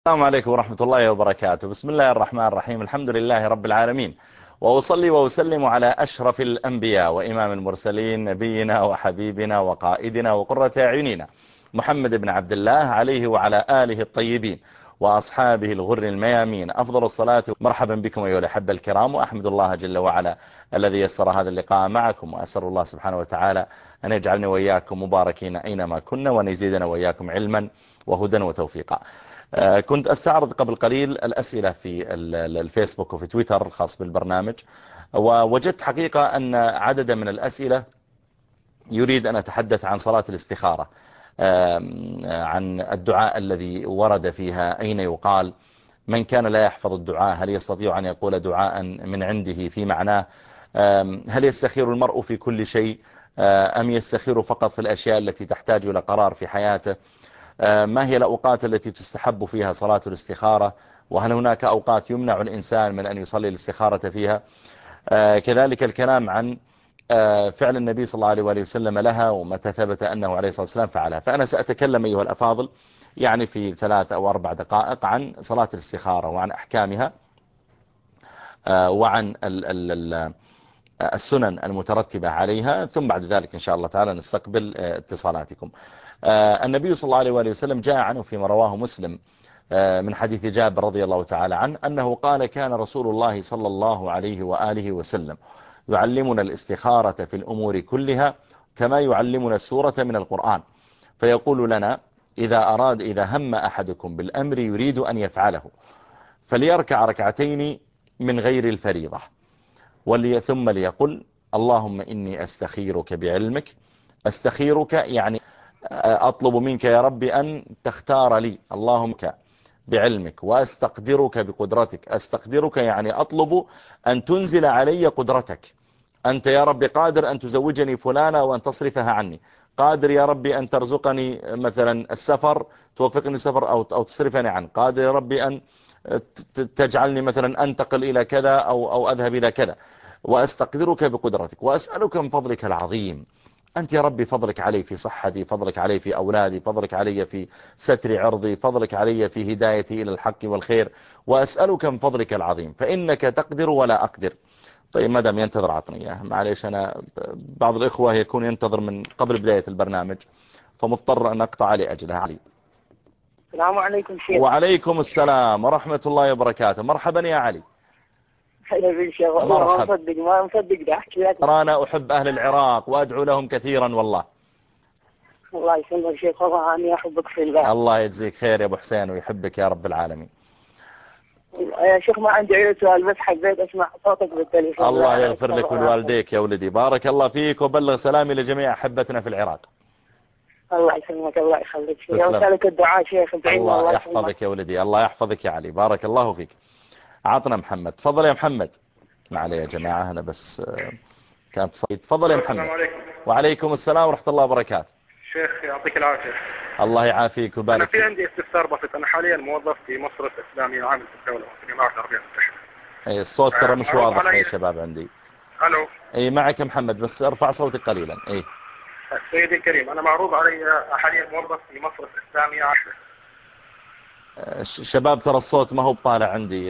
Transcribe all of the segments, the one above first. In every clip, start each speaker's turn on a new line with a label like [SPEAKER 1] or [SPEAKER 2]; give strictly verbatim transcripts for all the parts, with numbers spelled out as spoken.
[SPEAKER 1] السلام عليكم ورحمة الله وبركاته. بسم الله الرحمن الرحيم. الحمد لله رب العالمين، وأصلي وأسلم على أشرف الأنبياء وإمام المرسلين، نبينا وحبيبنا وقائدنا وقرة أعيننا محمد بن عبد الله، عليه وعلى آله الطيبين وأصحابه الغر الميامين أفضل الصلاة. مرحبا بكم أيها الأحبة الكرام، وأحمد الله جل وعلا الذي يسر هذا اللقاء معكم، وأسأل الله سبحانه وتعالى أن يجعلني وإياكم مباركين أينما كنا، وأن يزيدنا وإياكم علما وهدى وتوفيقا. كنت أستعرض قبل قليل الأسئلة في الفيسبوك وفي تويتر الخاص بالبرنامج، ووجدت حقيقة أن عددا من الأسئلة يريد أن أتحدث عن صلاة الاستخارة، عن الدعاء الذي ورد فيها، أين يقال، من كان لا يحفظ الدعاء هل يستطيع أن يقول دعاء من عنده في معناه، هل يستخير المرء في كل شيء أم يستخير فقط في الأشياء التي تحتاج إلى قرار في حياته، ما هي الأوقات التي تستحب فيها صلاة الاستخارة، وهل هناك أوقات يمنع الإنسان من أن يصلي الاستخارة فيها، كذلك الكلام عن فعل النبي صلى الله عليه وآله وسلم لها ومتى ثبت أنه عليه الصلاة والسلام فعلها. فأنا سأتكلم أيها الأفاضل يعني في ثلاث أو أربع دقائق عن صلاة الاستخارة وعن أحكامها وعن السنن المترتبة عليها، ثم بعد ذلك إن شاء الله تعالى نستقبل اتصالاتكم. النبي صلى الله عليه وآله وسلم جاء عنه فيما رواه مسلم من حديث جابر رضي الله تعالى عنه أنه قال: كان رسول الله صلى الله عليه وآله وسلم يعلمنا الاستخارة في الأمور كلها كما يعلمنا السورة من القرآن، فيقول لنا: إذا أراد إذا هم أحدكم بالأمر يريد أن يفعله فليركع ركعتين من غير الفريضة، ثم ليقل: اللهم إني أستخيرك بعلمك. أستخيرك يعني أطلب منك يا رب أن تختار لي، اللهم بعلمك، وأستقدرك بقدرتك. أستقدرك يعني أطلب أن تنزل علي قدرتك، أنت يا رب قادر أن تزوجني فلانة وأن تصرفها عني، قادر يا رب أن ترزقني مثلا السفر، توفقني السفر أو أو تصرفني عنه، قادر يا رب أن تجعلني مثلا أنتقل إلى كذا أو أو أذهب إلى كذا. وأستقدرك بقدرتك وأسألك من فضلك العظيم، أنت يا ربي فضلك علي في صحتي، فضلك علي في أولادي، فضلك علي في ستر عرضي، فضلك علي في هدايتي إلى الحق والخير، وأسألك من فضلك العظيم فإنك تقدر ولا أقدر. طيب مدام ينتظر عطني إياه، معليش أنا بعض الإخوة يكون ينتظر من قبل بداية البرنامج فمضطر أن أقطع لأجله. علي.
[SPEAKER 2] السلام عليكم شيخ.
[SPEAKER 1] وعليكم السلام ورحمة الله وبركاته. مرحبا يا علي.
[SPEAKER 2] هلا بك شيخ. والله ما مصدق ما مصدق ده أحكي لك.
[SPEAKER 1] أنا أحب أهل العراق وأدعو لهم كثيرا والله.
[SPEAKER 2] الله يسلمك شيخ، والله أني أحبك في الله.
[SPEAKER 1] الله يجزيك خير يا أبو حسين ويحبك يا رب العالمين.
[SPEAKER 2] يا شيخ ما عندي أي سؤال، بس حبيت أسمع صوتك بالتليفون.
[SPEAKER 1] الله يغفر لك ولوالديك يا ولدي، بارك الله فيك، وبلغ سلامي لجميع أحبتنا في العراق.
[SPEAKER 2] الله يسلمك، الله يخليك شيخ، وسألك الدعاء شيخ.
[SPEAKER 1] الله, الله يحفظك يا ولدي، الله يحفظك يا علي، بارك الله فيك. عطنا محمد، تفضل يا محمد. ما عليه يا جماعة أنا بس كانت صيد. تفضل يا محمد.
[SPEAKER 3] السلام عليكم.
[SPEAKER 1] وعليكم السلام ورحمة الله وبركاته.
[SPEAKER 3] شيخ يعطيك العافية.
[SPEAKER 1] الله يعافيك وبارك.
[SPEAKER 3] أنا في عندي استفسار بسيط. أنا حاليا موظف في مصرف إسلامي وعامل في الدولة في الإمارات العربية المتحدة.
[SPEAKER 1] أي الصوت ترى مش واضح يا شباب عندي.
[SPEAKER 3] ألو.
[SPEAKER 1] أي معك محمد بس ارفع صوتك قليلا. أي
[SPEAKER 3] سيدي الكريم، أنا معروض علي حاليا موظف في مصرف إسلامي عشرة.
[SPEAKER 1] شباب ترى الصوت ما هو بطالع عندي.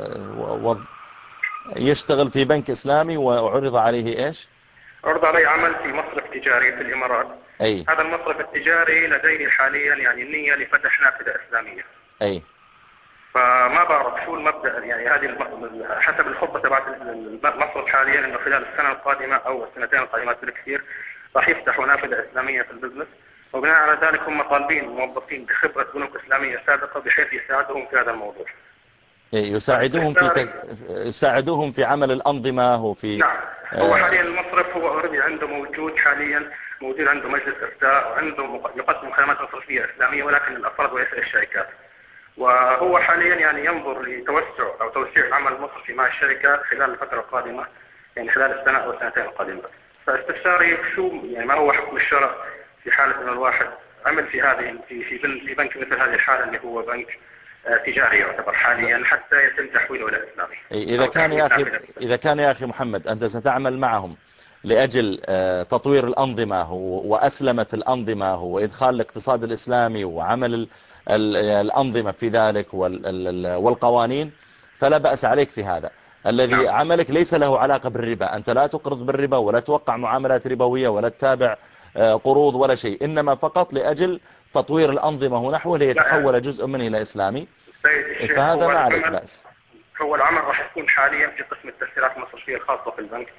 [SPEAKER 1] يشتغل في بنك إسلامي وعرض عليه إيش؟
[SPEAKER 3] عرض علي عمل في مصرف تجاري في الإمارات.
[SPEAKER 1] أي.
[SPEAKER 3] هذا المصرف التجاري لديه حاليا يعني النية لفتح نافذة إسلامية.
[SPEAKER 1] أي.
[SPEAKER 3] فما بعرف شو المبدأ، يعني هذه حسب الخطة تبعت المصرف حاليا إنه خلال السنة القادمة أو السنتين القادمات بالكثير راح يفتحوا نافذة إسلامية في البزنس، وبناء على ذلك هم طالبين موظفين بخبرة بنوك إسلامية سابقة بحيث يساعدهم في هذا الموضوع.
[SPEAKER 1] يساعدوهم في تك... يساعدوهم في عمل الأنظمة وفي.
[SPEAKER 3] نعم. هو حاليا المصرف هو أوريدي عنده موجود حاليا موجود عنده مجلس إفتاء وعنده يقدم خدمات مصرفية إسلامية ولكن الأفراد وليس الشركات، وهو حاليا يعني ينظر لتوسع أو توسيع العمل المصرفي مع الشركات خلال الفترة القادمة، يعني خلال السنة أو السنتين القادمات. فاستفساري شو يعني ما هو حكم الشرع في حالة أن الواحد عمل في هذه في في في بنك مثل هذه الحالة اللي هو بنك تجاري يعتبر حاليا حتى يتم تحويله إلى إسلامي.
[SPEAKER 1] إذا كان يا أخي إذا كان يا أخي محمد أنت ستعمل معهم لأجل تطوير الأنظمة وأسلمت الأنظمة وإدخال الاقتصاد الإسلامي وعمل الأنظمة في ذلك والقوانين، فلا بأس عليك في هذا. الذي عملك ليس له علاقة بالربا، أنت لا تقرض بالربا ولا توقع معاملات ربوية ولا تتابع قروض ولا شيء، إنما فقط لأجل تطوير الأنظمة ونحوه ليتحول جزء منه إلى إسلامي، فهذا ما عليك بأس.
[SPEAKER 3] هو العمل راح يكون حاليا في قسم التسهيلات المصرفية الخاصة في البنك،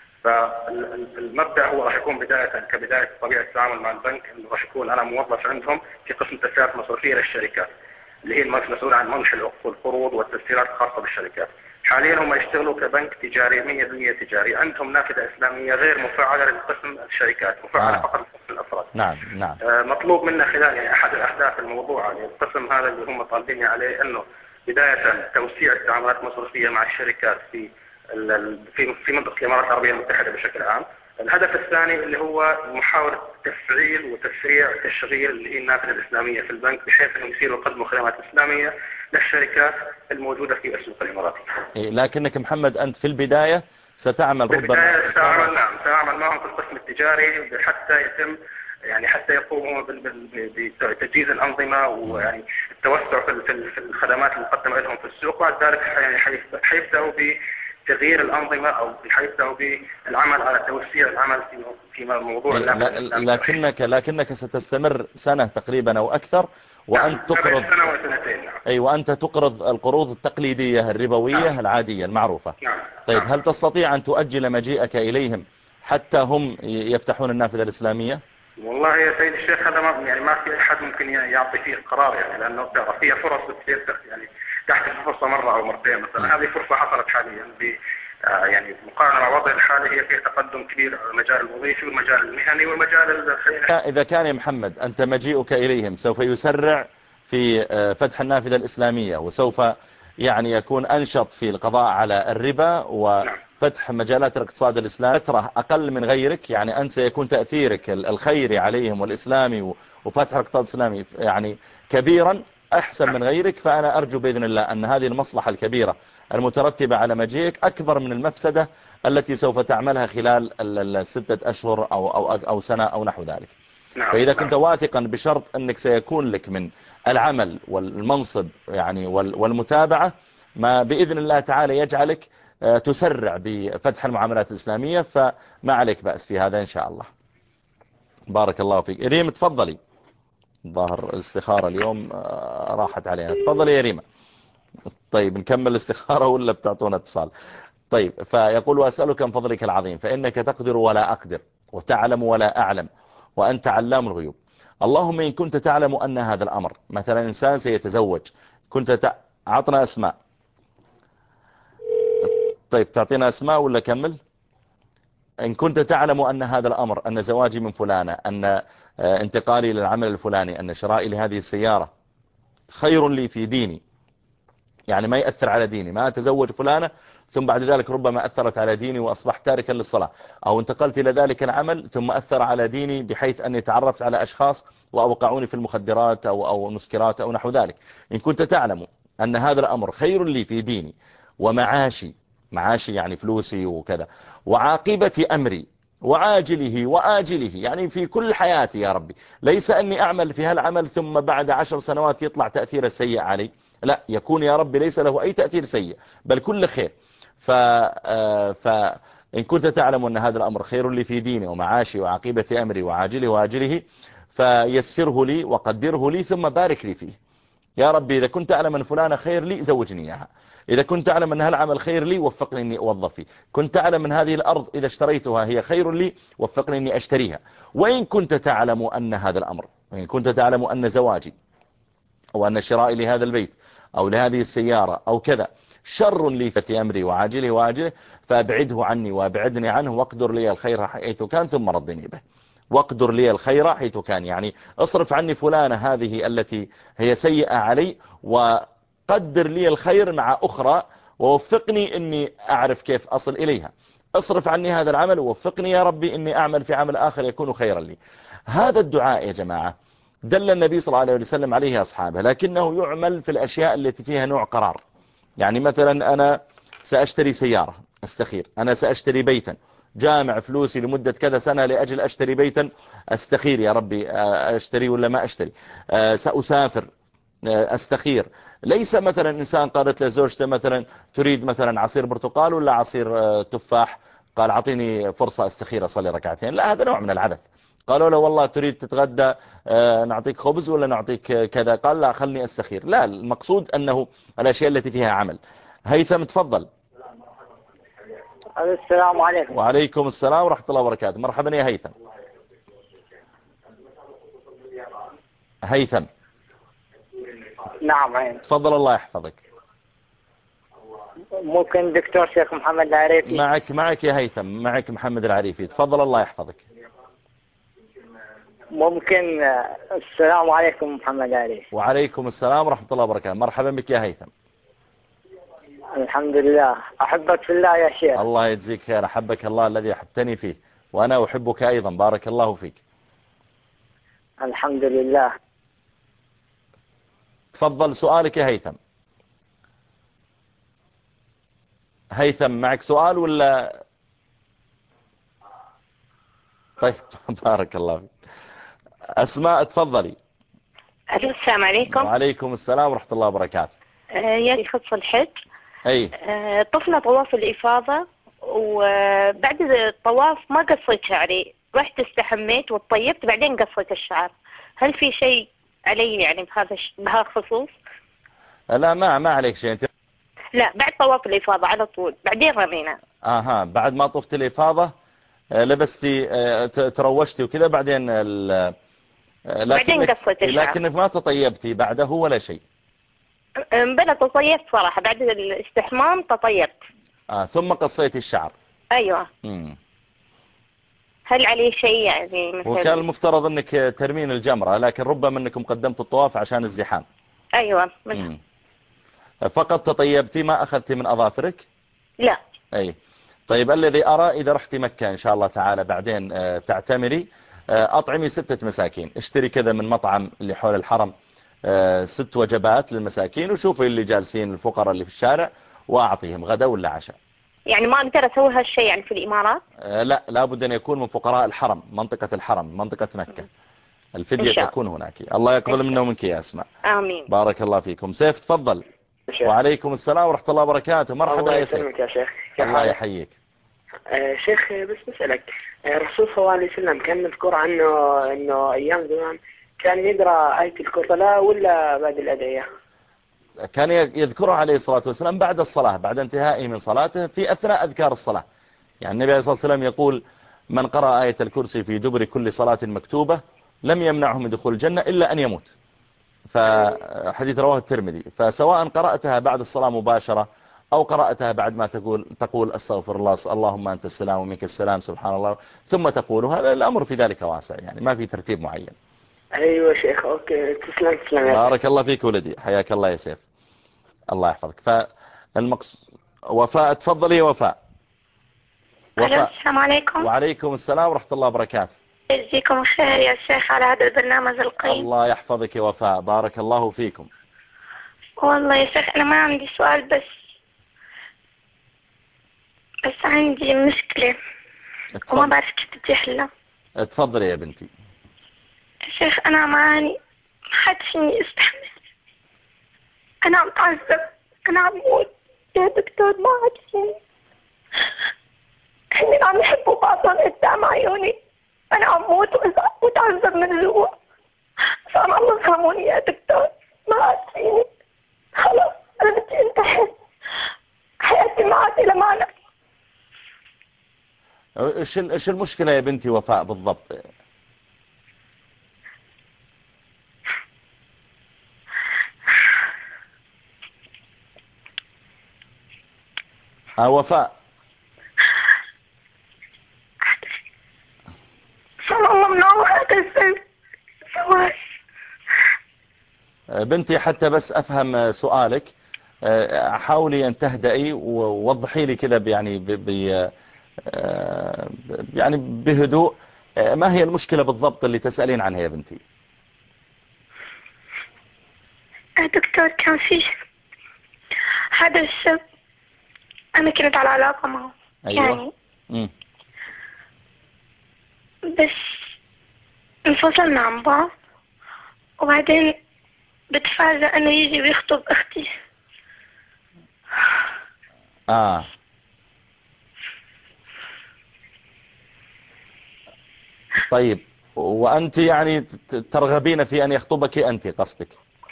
[SPEAKER 3] فالمبدأ هو راح يكون بداية كبداية طبيعة التعامل مع البنك انه راح يكون انا موظف عندهم في قسم التسهيلات المصرفية للشركات اللي هي المسؤول عن منح القروض والتسهيلات الخاصة بالشركات. حاليا هم يشتغلوا كبنك تجاري مية بالمية تجاري، عندهم نافذة إسلامية غير مفعلة لقسم الشركات، مفعلة آه. فقط لقسم الأفراد.
[SPEAKER 1] نعم نعم.
[SPEAKER 3] آه مطلوب منا خلال يعني أحد الأهداف الموضوع يعني القسم هذا اللي هم طالبين عليه انه بداية توسيع التعاملات المصرفية مع الشركات في في في منطقة الإمارات العربية المتحدة بشكل عام. الهدف الثاني اللي هو محاولة تفعيل وتسريع تشغيل اللي هي النافذة الإسلامية في البنك بحيث أنهم يصيروا يقدموا خدمات إسلامية للشركات الموجودة في السوق الإماراتي.
[SPEAKER 1] إيه لكنك محمد أنت في البداية ستعمل ربما
[SPEAKER 3] بالبداية سأعمل نعم سأعمل معهم في القسم التجاري حتى يتم يعني حتى يقوموا بتجهيز الأنظمة ويعني التوسع في الخدمات المقدمة لهم في السوق، وبعد ذلك يعني حيبدأوا بتغيير الأنظمة أو حيبدأوا بالعمل على توسيع العمل في في موضوع
[SPEAKER 1] النافذة. لكنك لكنك ستستمر سنة تقريبا أو أكثر وأنت
[SPEAKER 3] نعم.
[SPEAKER 1] تقرض
[SPEAKER 3] سنة وسنتين. نعم.
[SPEAKER 1] أي وأنت تقرض القروض التقليدية الربوية نعم. العادية المعروفة.
[SPEAKER 3] نعم.
[SPEAKER 1] طيب
[SPEAKER 3] نعم.
[SPEAKER 1] هل تستطيع أن تؤجل مجيئك إليهم حتى هم يفتحون النافذة الإسلامية؟
[SPEAKER 3] والله يا سيد الشيخ هذا ما يعني ما في أحد ممكن يعطي فيه قرار يعني، لأنه ترى فيها فرص بتصير يعني تحت الفرصة مرة أو مرتين مثلا. هذه فرصة حصلت حاليا ب يعني مقارنة مع وضع الحالي هي فيها تقدم كبير على المجال الوظيفي والمجال المهني والمجال الخيري.
[SPEAKER 1] إذا كان يا محمد أنت مجيئك إليهم سوف يسرع في فتح النافذة الإسلامية وسوف يعني يكون أنشط في القضاء على الربا وفتح مجالات الاقتصاد الإسلامي فترة أقل من غيرك، يعني أنت سيكون تأثيرك الخيري عليهم والإسلامي وفتح الاقتصاد الإسلامي يعني كبيرا أحسن من غيرك. فأنا أرجو بإذن الله أن هذه المصلحة الكبيرة المترتبة على مجيئك أكبر من المفسدة التي سوف تعملها خلال الستة أشهر أو, أو, أو سنة أو نحو ذلك. فإذا كنت واثقا بشرط أنك سيكون لك من العمل والمنصب يعني والمتابعة ما بإذن الله تعالى يجعلك تسرع بفتح المعاملات الإسلامية، فما عليك بأس في هذا إن شاء الله. بارك الله فيك. ريم تفضلي، ظاهر الاستخارة اليوم راحت علينا. تفضلي يا ريم. طيب نكمل الاستخارة ولا بتعطونا اتصال؟ طيب فيقول وأسألك من فضلك العظيم فإنك تقدر ولا أقدر وتعلم ولا أعلم وأنت علام الغيوب. اللهم إن كنت تعلم أن هذا الأمر مثلا إنسان سيتزوج كنت تع... عطنا أسماء. طيب تعطينا أسماء ولا كمل؟ إن كنت تعلم أن هذا الأمر أن زواجي من فلانة أن انتقالي للعمل الفلاني أن شرائي لهذه السيارة خير لي في ديني، يعني ما يأثر على ديني، ما أتزوج فلانة ثم بعد ذلك ربما أثرت على ديني وأصبحت تاركا للصلاة، أو انتقلت إلى ذلك العمل ثم أثر على ديني بحيث أني تعرفت على أشخاص وأوقعوني في المخدرات أو, أو المسكرات أو نحو ذلك. إن كنت تعلم أن هذا الأمر خير لي في ديني ومعاشي، معاشي يعني فلوسي وكذا، وعاقبة أمري وعاجله وآجله يعني في كل حياتي يا ربي، ليس أني أعمل في هالعمل ثم بعد عشر سنوات يطلع تأثير السيء علي، لا، يكون يا ربي ليس له أي تأثير سيء بل كل خير. ف... فإن كنت تعلم أن هذا الأمر خير لي في ديني ومعاشي وعاقبة أمري وعاجله وآجله فيسره لي وقدره لي ثم بارك لي فيه يا ربي. إذا كنت أعلم أن فلانة خير لي زوجني إياها، إذا كنت أعلم أن هالعمل خير لي وفقني أني أوظف فيه، كنت أعلم أن هذه الأرض إذا اشتريتها هي خير لي وفقني أني أشتريها. وإن كنت تعلم أن هذا الأمر، وإن كنت تعلم أن زواجي أو أن شرائي لهذا البيت أو لهذه السيارة أو كذا شر لي في أمري وعاجله وآجله فأبعده عني وأبعدني عنه واقدر لي الخير حيث كان ثم ردني به. واقدر لي الخير حيث كان يعني اصرف عني فلانة هذه التي هي سيئة علي وقدر لي الخير مع أخرى ووفقني أني أعرف كيف أصل إليها. اصرف عني هذا العمل ووفقني يا ربي أني أعمل في عمل آخر يكون خيرا لي. هذا الدعاء يا جماعة دل النبي صلى الله عليه وسلم عليه أصحابه، لكنه يعمل في الأشياء التي فيها نوع قرار. يعني مثلا أنا سأشتري سيارة استخير، أنا سأشتري بيتا جامع فلوسي لمدة كذا سنة لأجل أشتري بيتا، أستخير يا ربي أشتري ولا ما أشتري، سأسافر أستخير. ليس مثلا إنسان قالت لزوجته مثلا تريد مثلا عصير برتقال ولا عصير تفاح، قال أعطيني فرصة أستخير أصلي ركعتين، لا، هذا نوع من العبث. قالوا له والله تريد تتغدى نعطيك خبز ولا نعطيك كذا، قال لا خلني أستخير. لا، المقصود أنه الأشياء التي فيها عمل. هيثم تفضل.
[SPEAKER 2] السلام عليكم.
[SPEAKER 1] وعليكم السلام ورحمة الله وبركاته. مرحبا يا هيثم. هيثم
[SPEAKER 2] نعم عين.
[SPEAKER 1] تفضل الله يحفظك.
[SPEAKER 2] ممكن دكتور شيخ محمد العريفي؟
[SPEAKER 1] معك معك يا هيثم، معك محمد العريفي، تفضل الله يحفظك.
[SPEAKER 2] ممكن. السلام عليكم محمد العريفي.
[SPEAKER 1] وعليكم السلام ورحمة الله وبركاته. مرحبا بك يا هيثم.
[SPEAKER 2] الحمد لله، أحبك في الله يا شيخ.
[SPEAKER 1] الله يجزيك خير، أحبك الله الذي أحبتني فيه، وأنا أحبك أيضا، بارك الله فيك.
[SPEAKER 2] الحمد لله.
[SPEAKER 1] تفضل سؤالك يا هيثم. هيثم معك سؤال ولا؟ طيب بارك الله فيك. أسماء تفضلي.
[SPEAKER 4] السلام عليكم.
[SPEAKER 1] وعليكم السلام ورحمة الله وبركاته.
[SPEAKER 4] يا يخص الحج.
[SPEAKER 1] أي.
[SPEAKER 4] طفنا طواف الإفاضة، وبعد الطواف ما قصيت شعري، رحت استحميت وطيبت بعدين قصيت الشعر، هل في شيء علي يعني بهذا بهذا الخصوص؟
[SPEAKER 1] لا، ما ما عليك شيء انت.
[SPEAKER 4] لا، بعد طواف الإفاضة على طول، بعدين رمينا.
[SPEAKER 1] اها، بعد ما طفت الإفاضة لبستي تروشتي وكذا، بعدين
[SPEAKER 4] بعدين قصيت الشعر،
[SPEAKER 1] لكنك ما تطيبتي بعده ولا شيء؟
[SPEAKER 4] بلا تطيبت صراحة، بعد الاستحمام تطيبت.
[SPEAKER 1] آه ثم قصيتي الشعر.
[SPEAKER 4] أيوة.
[SPEAKER 1] مم.
[SPEAKER 4] هل عليه شيء يعني مثل؟
[SPEAKER 1] وكان المفترض انك ترمين الجمرة، لكن ربما انكم قدمت الطواف عشان الزحام.
[SPEAKER 4] أيوة.
[SPEAKER 1] فقط تطيبتي، ما أخذتي من أظافرك؟
[SPEAKER 4] لا.
[SPEAKER 1] أي. طيب الذي أرى إذا رحتي مكة إن شاء الله تعالى بعدين تعتمري، أطعمي ستة مساكين، اشتري كذا من مطعم اللي حول الحرم ست وجبات للمساكين، وشوفي اللي جالسين الفقراء اللي في الشارع وأعطيهم غدا ولا عشاء.
[SPEAKER 4] يعني ما أقدر أسوي هالشيء يعني في الإمارات؟
[SPEAKER 1] لا، لابد أن يكون من فقراء الحرم، منطقة الحرم، منطقة مكة. الفدية تكون هناك. الله يقبل منا ومنك يا أسماء.
[SPEAKER 4] آمين.
[SPEAKER 1] بارك الله فيكم. سيف تفضل. وعليكم السلام ورحمة الله وبركاته. مرحبا يا سيف.
[SPEAKER 2] يا شيخ.
[SPEAKER 1] الله يحييك.
[SPEAKER 2] آه شيخ، بس بسألك، الرسول صلى الله عليه وسلم كان مذكور عنه انه ايام زمان كان يقرأ آية الكرسي ولا بعد الأدعية؟
[SPEAKER 1] كان يذكرها عليه الصلاة والسلام بعد الصلاة، بعد انتهائه من صلاته، في أثناء أذكار الصلاة. يعني النبي عليه الصلاة والسلام يقول من قرأ آية الكرسي في دبر كل صلاة مكتوبة لم يمنعه من دخول الجنة إلا أن يموت. فحديث رواه الترمذي. فسواء قرأتها بعد الصلاة مباشرة أو قرأتها بعد ما تقول تقول أستغفر الله اللهم أنت السلام ومنك السلام سبحان الله ثم تقولها، الأمر في ذلك واسع، يعني ما في ترتيب معين.
[SPEAKER 2] أيوة شيخ. أوكي، تسلم تسلم.
[SPEAKER 1] بارك الله فيك ولدي، حياك الله يا سيف، الله يحفظك. فالمقصود وفاء، تفضلي يا وفاء.
[SPEAKER 4] وفاء. السلام عليكم.
[SPEAKER 1] وعليكم السلام ورحمة الله وبركاته.
[SPEAKER 4] يجزيكم خير يا شيخ على هذا البرنامج القيم.
[SPEAKER 1] الله يحفظك يا وفاء، بارك الله فيكم.
[SPEAKER 4] والله يا شيخ أنا ما عندي سؤال، بس بس عندي مشكلة وما بعرف كيف بدي أحلها.
[SPEAKER 1] تفضلي يا بنتي.
[SPEAKER 4] يا شيخ أنا معاني ما حد فيني استحمل، أنا عم تعذب، أنا عم موت يا دكتور، ما حد فيني. هن عم يحبوا بعضهم قدام عيوني، أنا عم موت وتعذب من جوا، فأنا الله يرحموني يا دكتور، ما عاد فيني، خلاص أنا بدي أنتحر، حياتي ما عاد لها معنى.
[SPEAKER 1] إيش إيش المشكلة يا بنتي وفاء بالضبط؟ ها وفاء.
[SPEAKER 4] والله منور هذا الزواج.
[SPEAKER 1] بنتي حتى بس أفهم سؤالك، حاولي أن تهدئي ووضحي لي كذا يعني ب يعني بهدوء، ما هي المشكلة بالضبط اللي تسألين عنها يا بنتي؟
[SPEAKER 4] دكتور كان في هذا الشاب أنا كنت على علاقة معه.
[SPEAKER 1] أيوة.
[SPEAKER 4] يعني
[SPEAKER 1] مم.
[SPEAKER 4] بس انفصلنا عن بعض، وبعدين بتفاجأ انه يجي ويخطب اختي.
[SPEAKER 1] آه طيب، وأنت يعني ترغبين في أن يخطبك أنت قصدك؟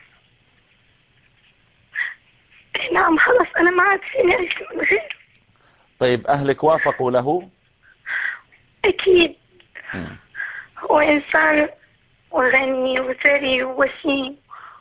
[SPEAKER 4] نعم خلاص أنا ما عاد فيني أعيش من غيره.
[SPEAKER 1] طيب أهلك وافقوا له؟
[SPEAKER 4] أكيد.
[SPEAKER 1] م.
[SPEAKER 4] هو إنسان وغني وثري ووسيم،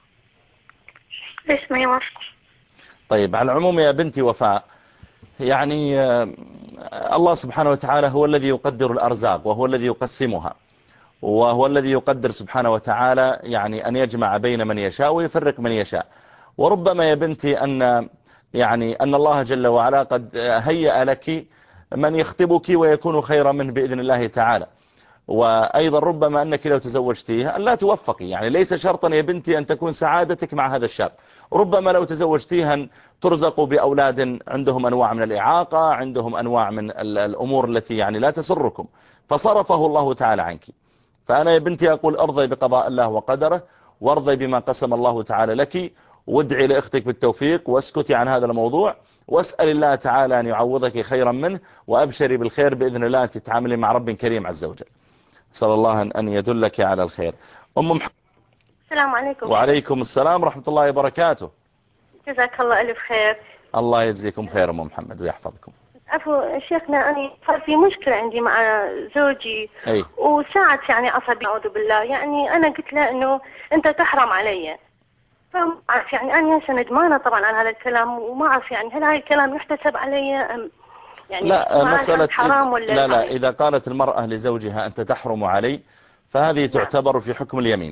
[SPEAKER 4] ليش ما يوافق؟
[SPEAKER 1] طيب على العموم يا بنتي وفاء، يعني الله سبحانه وتعالى هو الذي يقدر الأرزاق وهو الذي يقسمها، وهو الذي يقدر سبحانه وتعالى يعني أن يجمع بين من يشاء ويفرق من يشاء. وربما يا بنتي أن يعني أن الله جل وعلا قد هيأ لك من يخطبك ويكون خيرا منه بإذن الله تعالى. وأيضا ربما أنك لو تزوجتيها أن لا توفقي، يعني ليس شرطا يا بنتي أن تكون سعادتك مع هذا الشاب. ربما لو تزوجتيها ترزقوا بأولاد عندهم أنواع من الإعاقة، عندهم أنواع من الأمور التي يعني لا تسركم، فصرفه الله تعالى عنك. فأنا يا بنتي أقول أرضي بقضاء الله وقدره، وارضي بما قسم الله تعالى لك، وادعي لأختك بالتوفيق، واسكتي عن هذا الموضوع، واسأل الله تعالى أن يعوضك خيرا منه، وأبشري بالخير بإذن الله تتعاملي مع رب كريم عز وجل. صلى الله أن يدلك على الخير. أم محمد.
[SPEAKER 4] السلام عليكم.
[SPEAKER 1] وعليكم السلام ورحمة الله وبركاته.
[SPEAKER 4] جزاك الله ألف خير.
[SPEAKER 1] الله يجزيكم خير أم محمد ويحفظكم.
[SPEAKER 4] عفوا شيخنا، أنا صار في مشكلة عندي مع زوجي.
[SPEAKER 1] أي.
[SPEAKER 4] وساعة يعني عصبي أعوذ بالله، يعني أنا قلت له إنه أنت تحرم علي، فما أعرف يعني أنا هسه ندمانة طبعا على هذا الكلام، وما أعرف يعني هل هذا الكلام يحتسب علي أم يعني
[SPEAKER 1] لا مسألة
[SPEAKER 4] حرام ولا
[SPEAKER 1] لا لا
[SPEAKER 4] يعني.
[SPEAKER 1] إذا قالت المرأة لزوجها أنت تحرم علي، فهذه تعتبر في حكم اليمين.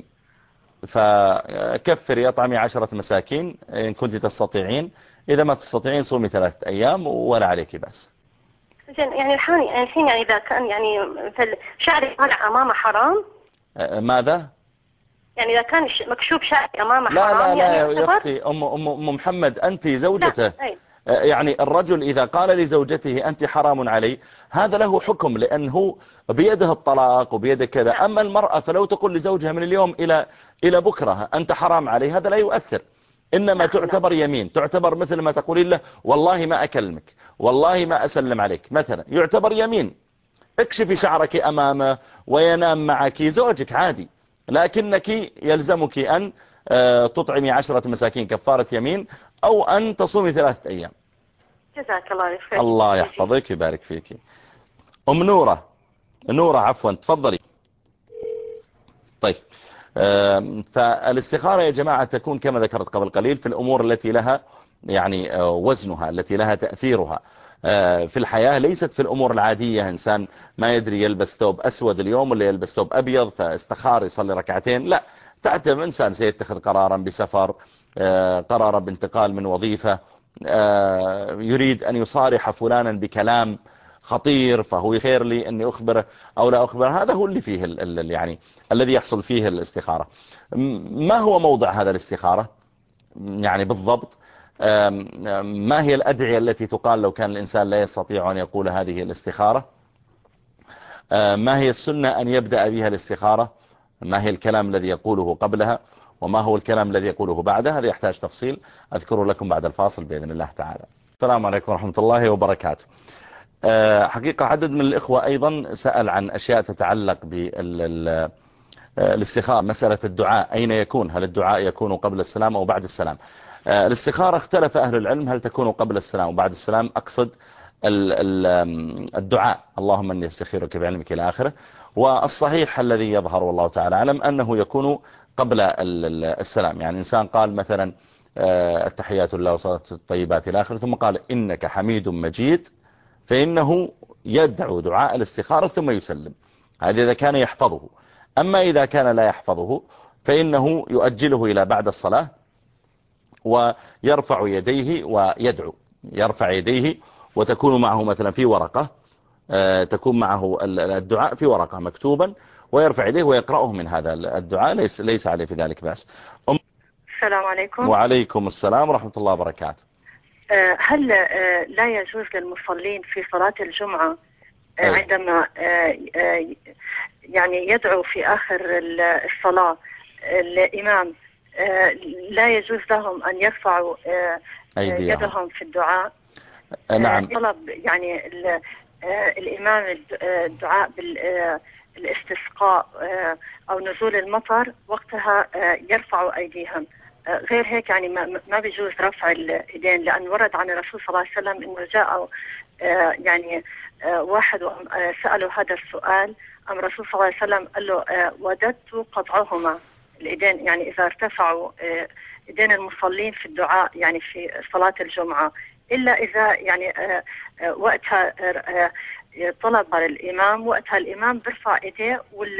[SPEAKER 1] فكفري اطعمي عشرة مساكين إن كنت تستطيعين، إذا ما تستطيعين صومي ثلاثة أيام ولا عليك بس.
[SPEAKER 4] يعني الحين يعني الحين يعني إذا كان يعني مثل شعري طالع أمامه حرام.
[SPEAKER 1] ماذا؟
[SPEAKER 4] يعني إذا كان مكشوف شعري أمامه
[SPEAKER 1] لا
[SPEAKER 4] حرام.
[SPEAKER 1] لا لا
[SPEAKER 4] يعني
[SPEAKER 1] يا أختي أم, أم, أم محمد أنت زوجته. يعني الرجل إذا قال لزوجته أنت حرام علي، هذا له حكم لأنه بيده الطلاق وبيده كذا. أما المرأة فلو تقول لزوجها من اليوم إلى إلى بكرة أنت حرام علي، هذا لا يؤثر، إنما تعتبر يمين، تعتبر مثل ما تقولين له والله ما أكلمك، والله ما أسلم عليك مثلا، يعتبر يمين. اكشفي شعرك أمامه وينام معك زوجك عادي، لكنك يلزمك أن تطعمي عشرة مساكين كفارة يمين، أو أن تصومي ثلاثة أيام.
[SPEAKER 4] جزاك الله خير.
[SPEAKER 1] الله يحفظك ويبارك فيك. أم نورة، نورة عفوا، تفضلي. طيب فالاستخارة يا جماعة تكون كما ذكرت قبل قليل في الأمور التي لها يعني وزنها، التي لها تأثيرها في الحياة، ليست في الأمور العادية. إنسان ما يدري يلبس ثوب أسود اليوم ولا يلبس ثوب أبيض فاستخار يصلي ركعتين، لا. تعتم إنسان سيتخذ قرارا بسفر، قرارا بانتقال من وظيفة، يريد أن يصارح فلانا بكلام خطير، فهو خير لي أني أخبره أو لا أخبره. هذا هو اللي فيه ال يعني الذي يحصل فيه الاستخارة. ما هو موضع هذا الاستخارة يعني بالضبط؟ ما هي الأدعية التي تقال لو كان الإنسان لا يستطيع أن يقول هذه الاستخارة؟ ما هي السنة أن يبدأ بها الاستخارة؟ ما هي الكلام الذي يقوله قبلها؟ وما هو الكلام الذي يقوله بعدها؟ هذا يحتاج تفصيل أذكره لكم بعد الفاصل بإذن الله تعالى. السلام عليكم ورحمة الله وبركاته. حقيقة عدد من الإخوة أيضا سأل عن أشياء تتعلق بالاستخارة. مسألة الدعاء أين يكون؟ هل الدعاء يكون قبل السلام أو بعد السلام؟ الاستخارة اختلف أهل العلم هل تكون قبل السلام وبعد السلام. أقصد الدعاء اللهم أني استخيرك بعلمك إلى آخره. والصحيح الذي يظهر والله تعالى أعلم أنه يكون قبل السلام. يعني إنسان قال مثلا التحيات لله والصلاة الطيبات إلى آخره ثم قال إنك حميد مجيد، فإنه يدعو دعاء الاستخارة ثم يسلم. هذا إذا كان يحفظه. أما إذا كان لا يحفظه فإنه يؤجله إلى بعد الصلاة ويرفع يديه ويدعو. يرفع يديه وتكون معه مثلا في ورقة، تكون معه الدعاء في ورقة مكتوبا، ويرفع يديه ويقرأه من هذا الدعاء، ليس, ليس عليه في ذلك بأس.
[SPEAKER 5] السلام عليكم.
[SPEAKER 1] وعليكم السلام ورحمة الله وبركاته.
[SPEAKER 5] هل لا يجوز للمصلين في صلاة الجمعة عندما يعني يدعو في آخر الصلاة الإمام لا يجوز لهم أن يرفعوا يدهم في الدعاء.
[SPEAKER 1] نعم.
[SPEAKER 5] طلب يعني الإمام الدعاء بالاستسقاء أو نزول المطر وقتها يرفعوا أيديهم، غير هيك يعني ما, ما بيجوز رفع اليدين، لأن ورد عن الرسول صلى الله عليه وسلم إنه جاء يعني واحد سأله هذا السؤال، أم الرسول صلى الله عليه وسلم قال له وددت قطعهما اليدين، يعني إذا ارتفعوا يدين المصلين في الدعاء يعني في صلاة الجمعة، إلا إذا يعني وقتها طلب الإمام، وقتها الإمام بيرفع إيديه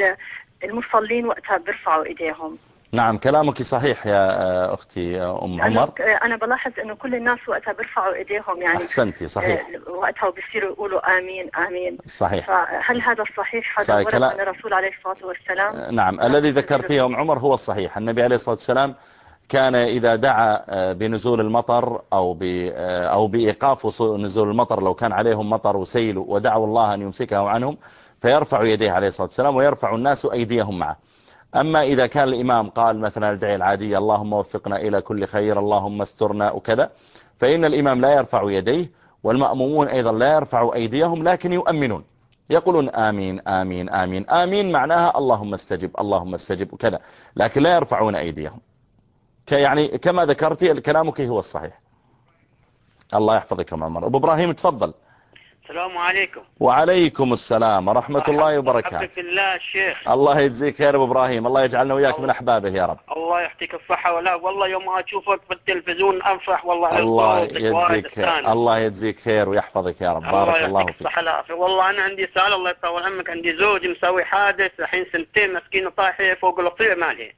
[SPEAKER 5] والمصلين وقتها بيرفعوا إيديهم.
[SPEAKER 1] نعم كلامك صحيح يا أختي أم عمر.
[SPEAKER 5] أنا بلاحظ أنه كل الناس وقتها بيرفعوا إيديهم يعني.
[SPEAKER 1] أحسنتي صحيح.
[SPEAKER 5] وقتها بيصيروا يقولوا آمين آمين.
[SPEAKER 1] صحيح.
[SPEAKER 5] فهل هذا الصحيح؟ هذا ورد عن الرسول عليه الصلاة والسلام؟
[SPEAKER 1] نعم الذي ذكرته يا أم عمر هو الصحيح. النبي عليه الصلاة والسلام كان إذا دعا بنزول المطر أو أو بإيقاف نزول المطر لو كان عليهم مطر وسيل ودعوا الله أن يمسكه عنهم فيرفع يديه عليه الصلاة والسلام ويرفع الناس أيديهم معه. أما إذا كان الإمام قال مثلا الدعاء العادية اللهم وفقنا إلى كل خير اللهم استرنا وكذا، فإن الإمام لا يرفع يديه والمأمومون أيضا لا يرفعوا أيديهم لكن يؤمنون، يقولون آمين آمين آمين آمين معناها اللهم استجب اللهم استجب وكذا، لكن لا يرفعون أيديهم. يعني كما ذكرتي كلامك هو الصحيح. الله يحفظك يا عمر. أبو إبراهيم تفضل.
[SPEAKER 6] السلام عليكم.
[SPEAKER 1] وعليكم السلام ورحمة الله وبركاته.
[SPEAKER 6] أحبك الله الشيخ.
[SPEAKER 1] الله يجزيك خير أبو إبراهيم، الله يجعلنا وياك من أحبابه يا رب.
[SPEAKER 6] الله يعطيك الصحة. ولا والله يوم أشوفك في التلفزيون أفرح والله.
[SPEAKER 1] الله يجزيك خير. الله يجزيك خير ويحفظك يا رب. بارك الله فيك.
[SPEAKER 6] الصحة العافية. والله أنا عندي سؤال الله يطول عمرك. عندي زوج مسوي حادث الحين سنتين مسكينه طايحة فوق الطريق مالي.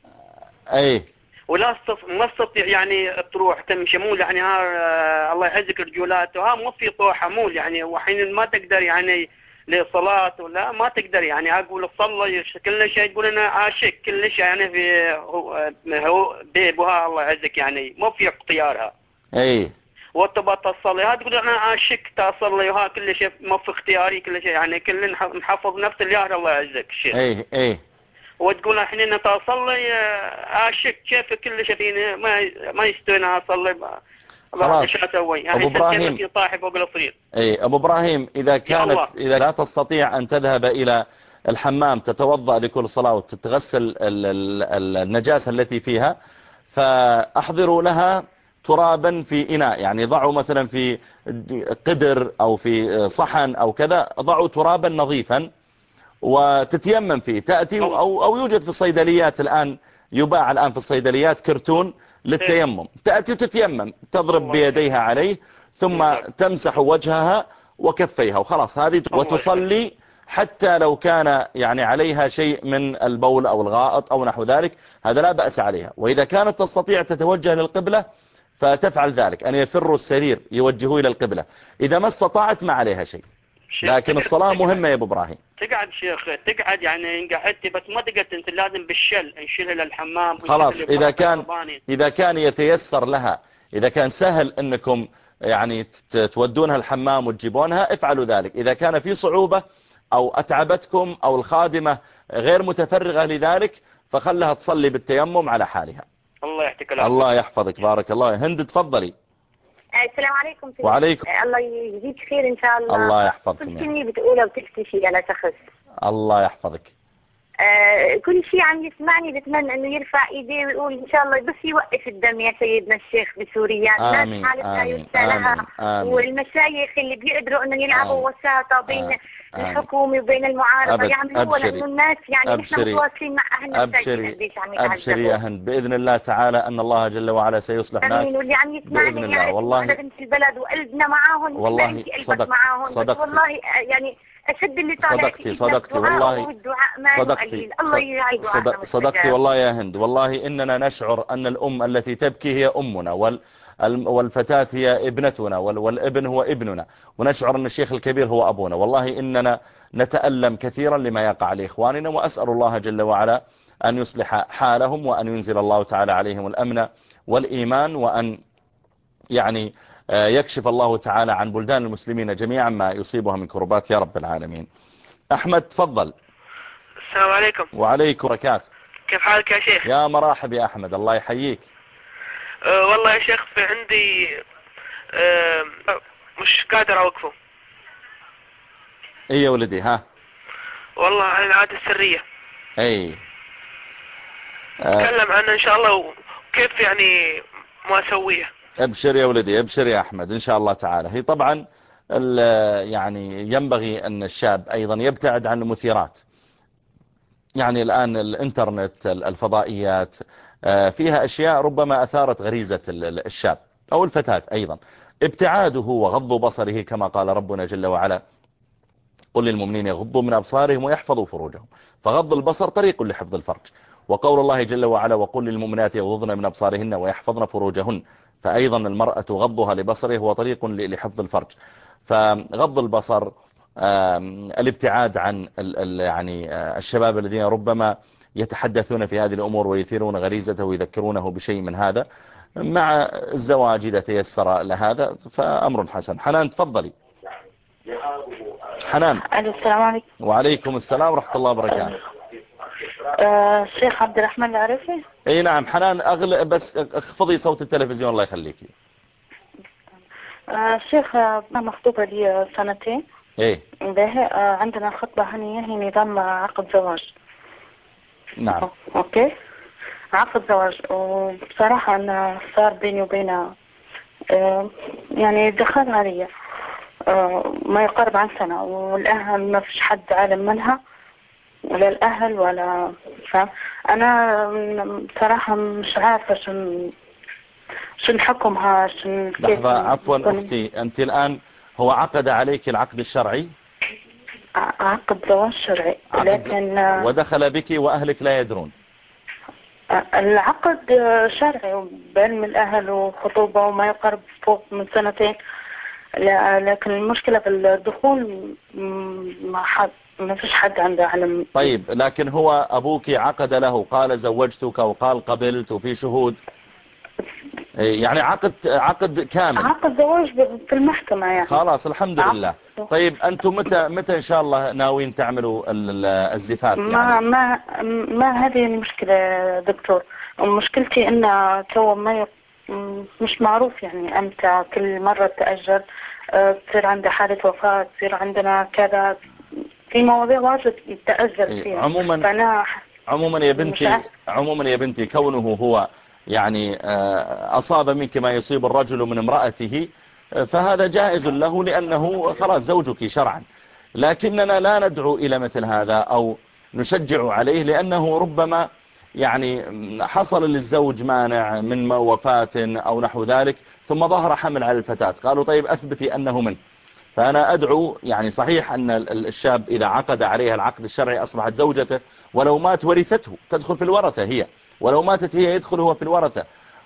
[SPEAKER 1] أي.
[SPEAKER 6] ولا ما تستطيع يعني تروح تمشي مول يعني ها الله يعزك رجولاته ها مو في طوحة مول يعني وحين ما تقدر يعني لصلاة ولا ما تقدر يعني أقول صلي كل شيء تقول أنا عاشق كل شيء يعني في هو هو بيبها الله يعزك يعني مو في اختيارها.
[SPEAKER 1] أي.
[SPEAKER 6] وتبى تصلي ها تقول أنا عاشق تصلي وها كل شيء مو في اختياري كل شيء يعني كل محفظ نفس اليار الله يعزك الشيخ.
[SPEAKER 1] أي أي.
[SPEAKER 6] وتقول الحين أنا تصلي عاشق كيف كل شيء فيني ما ما يستوي أصلي
[SPEAKER 1] خلاص.
[SPEAKER 6] يعني
[SPEAKER 1] أبو إبراهيم أي أبو إبراهيم إذا كانت إذا لا تستطيع أن تذهب إلى الحمام تتوضأ لكل صلاة وتتغسل النجاسة التي فيها فأحضروا لها ترابا في إناء، يعني ضعوا مثلا في قدر أو في صحن أو كذا ضعوا ترابا نظيفا وتتيمم فيه تأتي أو, أو يوجد في الصيدليات الآن يباع الآن في الصيدليات كرتون للتيمم، تأتي وتتيمم تضرب بيديها عليه ثم تمسح وجهها وكفيها وخلاص هذه وتصلي حتى لو كان يعني عليها شيء من البول أو الغائط أو نحو ذلك هذا لا بأس عليها. وإذا كانت تستطيع تتوجه للقبلة فتفعل ذلك أن يفروا السرير يوجهوا إلى القبلة، إذا ما استطاعت ما عليها شيء، لكن الصلاة مهمة يا أبو إبراهيم.
[SPEAKER 6] تقعد شيخ تقعد يعني قعدت بس ما تقدر انت لازم بالشل نشيلها للحمام
[SPEAKER 1] خلاص. إذا كان إذا كان يتيسر لها إذا كان سهل أنكم يعني تودونها الحمام وتجيبونها افعلوا ذلك. إذا كان في صعوبة أو أتعبتكم أو الخادمة غير متفرغة لذلك فخلها تصلي بالتيمم على حالها.
[SPEAKER 6] الله يحفظك. الله
[SPEAKER 1] يحفظك. بارك الله. هند تفضلي.
[SPEAKER 7] السلام عليكم.
[SPEAKER 1] وعليكم.
[SPEAKER 7] الله يجزيك خير إن شاء الله.
[SPEAKER 1] الله يحفظكم.
[SPEAKER 7] كل شيء بتقوله بتختفي على شخص.
[SPEAKER 1] الله يحفظك.
[SPEAKER 7] آه كل شيء عم يسمعني بتمنى إنه يرفع إيديه ويقول إن شاء الله بس يوقف الدم يا سيدنا الشيخ بسوريا.
[SPEAKER 1] آمين آمين آمين آمين.
[SPEAKER 7] والمشايخ اللي بيقدروا إنه يلعبوا وساطة بين الحكومة وبين المعارضة يعملوا لأنه الناس يعني نحن متواصلين مع أهلنا.
[SPEAKER 1] أبشري أبشري يا هند بإذن الله تعالى أن الله جل وعلا سيصلح هناك.
[SPEAKER 7] آمين. واللي عم يسمعني يعني والله بنت البلد وقلبنا معاهم
[SPEAKER 1] والله صدقت صدقت
[SPEAKER 7] والله يعني أشد اللي طالع
[SPEAKER 1] صدقتي صدقتي والله صدقتي صدق صدقتي والله يا هند. والله إننا نشعر أن الأم التي تبكي هي أمنا وال والفتاة هي ابنتنا والابن هو ابننا ونشعر أن الشيخ الكبير هو أبونا. والله إننا نتألم كثيرا لما يقع لإخواننا وأسأل الله جل وعلا أن يصلح حالهم وأن ينزل الله تعالى عليهم الأمن والإيمان وأن يعني يكشف الله تعالى عن بلدان المسلمين جميعا ما يصيبها من كربات يا رب العالمين. أحمد تفضل.
[SPEAKER 8] السلام عليكم.
[SPEAKER 1] وعليكم بركاته.
[SPEAKER 8] كيف حالك يا شيخ؟
[SPEAKER 1] يا مرحب يا أحمد، الله يحييك.
[SPEAKER 8] أه والله يا شيخ في عندي أه مش قادر أوقفه.
[SPEAKER 1] ايه يا ولدي ها؟
[SPEAKER 8] والله عن العادة السرية.
[SPEAKER 1] اي
[SPEAKER 8] اتكلم عنها ان شاء الله وكيف يعني ما اسويها.
[SPEAKER 1] ابشر يا ولدي، ابشر يا أحمد إن شاء الله تعالى. هي طبعا يعني ينبغي أن الشاب أيضا يبتعد عن المثيرات. يعني الآن الانترنت، الفضائيات فيها أشياء ربما أثارت غريزة الشاب أو الفتاة أيضا. ابتعاده وغض بصره كما قال ربنا جل وعلا: قل للمؤمنين يغضوا من أبصارهم ويحفظوا فروجهم. فغض البصر طريق لحفظ الفرج. وقول الله جل وعلا: وقل للمؤمنات يغضضن من أبصارهن ويحفظن فروجهن. فأيضا المرأة غضها لبصره هو طريق لحفظ الفرج. فغض البصر، الابتعاد عن يعني الشباب الذين ربما يتحدثون في هذه الأمور ويثيرون غريزته ويذكرونه بشيء من هذا، مع الزواج إذا تيسر لهذا فأمر حسن. حنان تفضلي. حنان.
[SPEAKER 9] السلام عليكم.
[SPEAKER 1] وعليكم السلام ورحمة الله وبركاته.
[SPEAKER 9] آه شيخ عبد الرحمن العرفي.
[SPEAKER 1] اي نعم حنان، أغل بس اخفضي صوت التلفزيون الله يخليكي.
[SPEAKER 9] آه شيخ أنا مخطوبة لي سنتين.
[SPEAKER 1] ايه
[SPEAKER 9] به آه عندنا خطبة هنية، هي نظام عقد زواج.
[SPEAKER 1] نعم.
[SPEAKER 9] اوكي عقد زواج، وبصراحة أنا صار بيني وبينها آه يعني دخلنا علي آه ما يقرب عن سنة، والأهل ما فيش حد عالم منها ولا الأهل ولا فاهم. أنا بصراحة مش عارفة شن شن حكمها شن.
[SPEAKER 1] لحظة عفوا أختي، أنت الآن هو عقد عليك العقد الشرعي؟
[SPEAKER 9] عقد زواج شرعي لكن
[SPEAKER 1] ودخل بك وأهلك لا يدرون؟
[SPEAKER 9] العقد شرعي بين الأهل وخطوبة وما يقرب فوق من سنتين، لكن المشكلة في الدخول ما حد ما فيش حد عنده علم.
[SPEAKER 1] طيب لكن هو أبوك عقد له، قال زوجتك وقال قبلت وفي شهود، يعني عقد عقد كامل،
[SPEAKER 9] عقد زواج في المحكمة يعني.
[SPEAKER 1] خلاص الحمد لله. طيب أنتم متى متى إن شاء الله ناويين تعملوا الزفاف؟
[SPEAKER 9] ما
[SPEAKER 1] يعني
[SPEAKER 9] ما ما هذه المشكلة دكتور. مشكلتي إن تو ما مش معروف يعني أمتى، كل مرة تأجل، تصير عندي حالة وفاة، تصير عندنا كذا، في مواضيع واجد تأجل فيها.
[SPEAKER 1] عموما
[SPEAKER 9] فأنا
[SPEAKER 1] عموما يا بنتي عموما يا بنتي كونه هو يعني أصاب منك ما يصيب الرجل من امرأته فهذا جائز له لأنه خلاص زوجك شرعا، لكننا لا ندعو إلى مثل هذا أو نشجع عليه، لأنه ربما يعني حصل للزوج مانع من وفاة أو نحو ذلك ثم ظهر حمل على الفتاة، قالوا طيب أثبتي أنه منه. فأنا أدعو، يعني صحيح أن الشاب إذا عقد عليها العقد الشرعي أصبحت زوجته، ولو مات ورثته تدخل في الورثة هي، ولو ماتت هي يدخل هو في الورثة،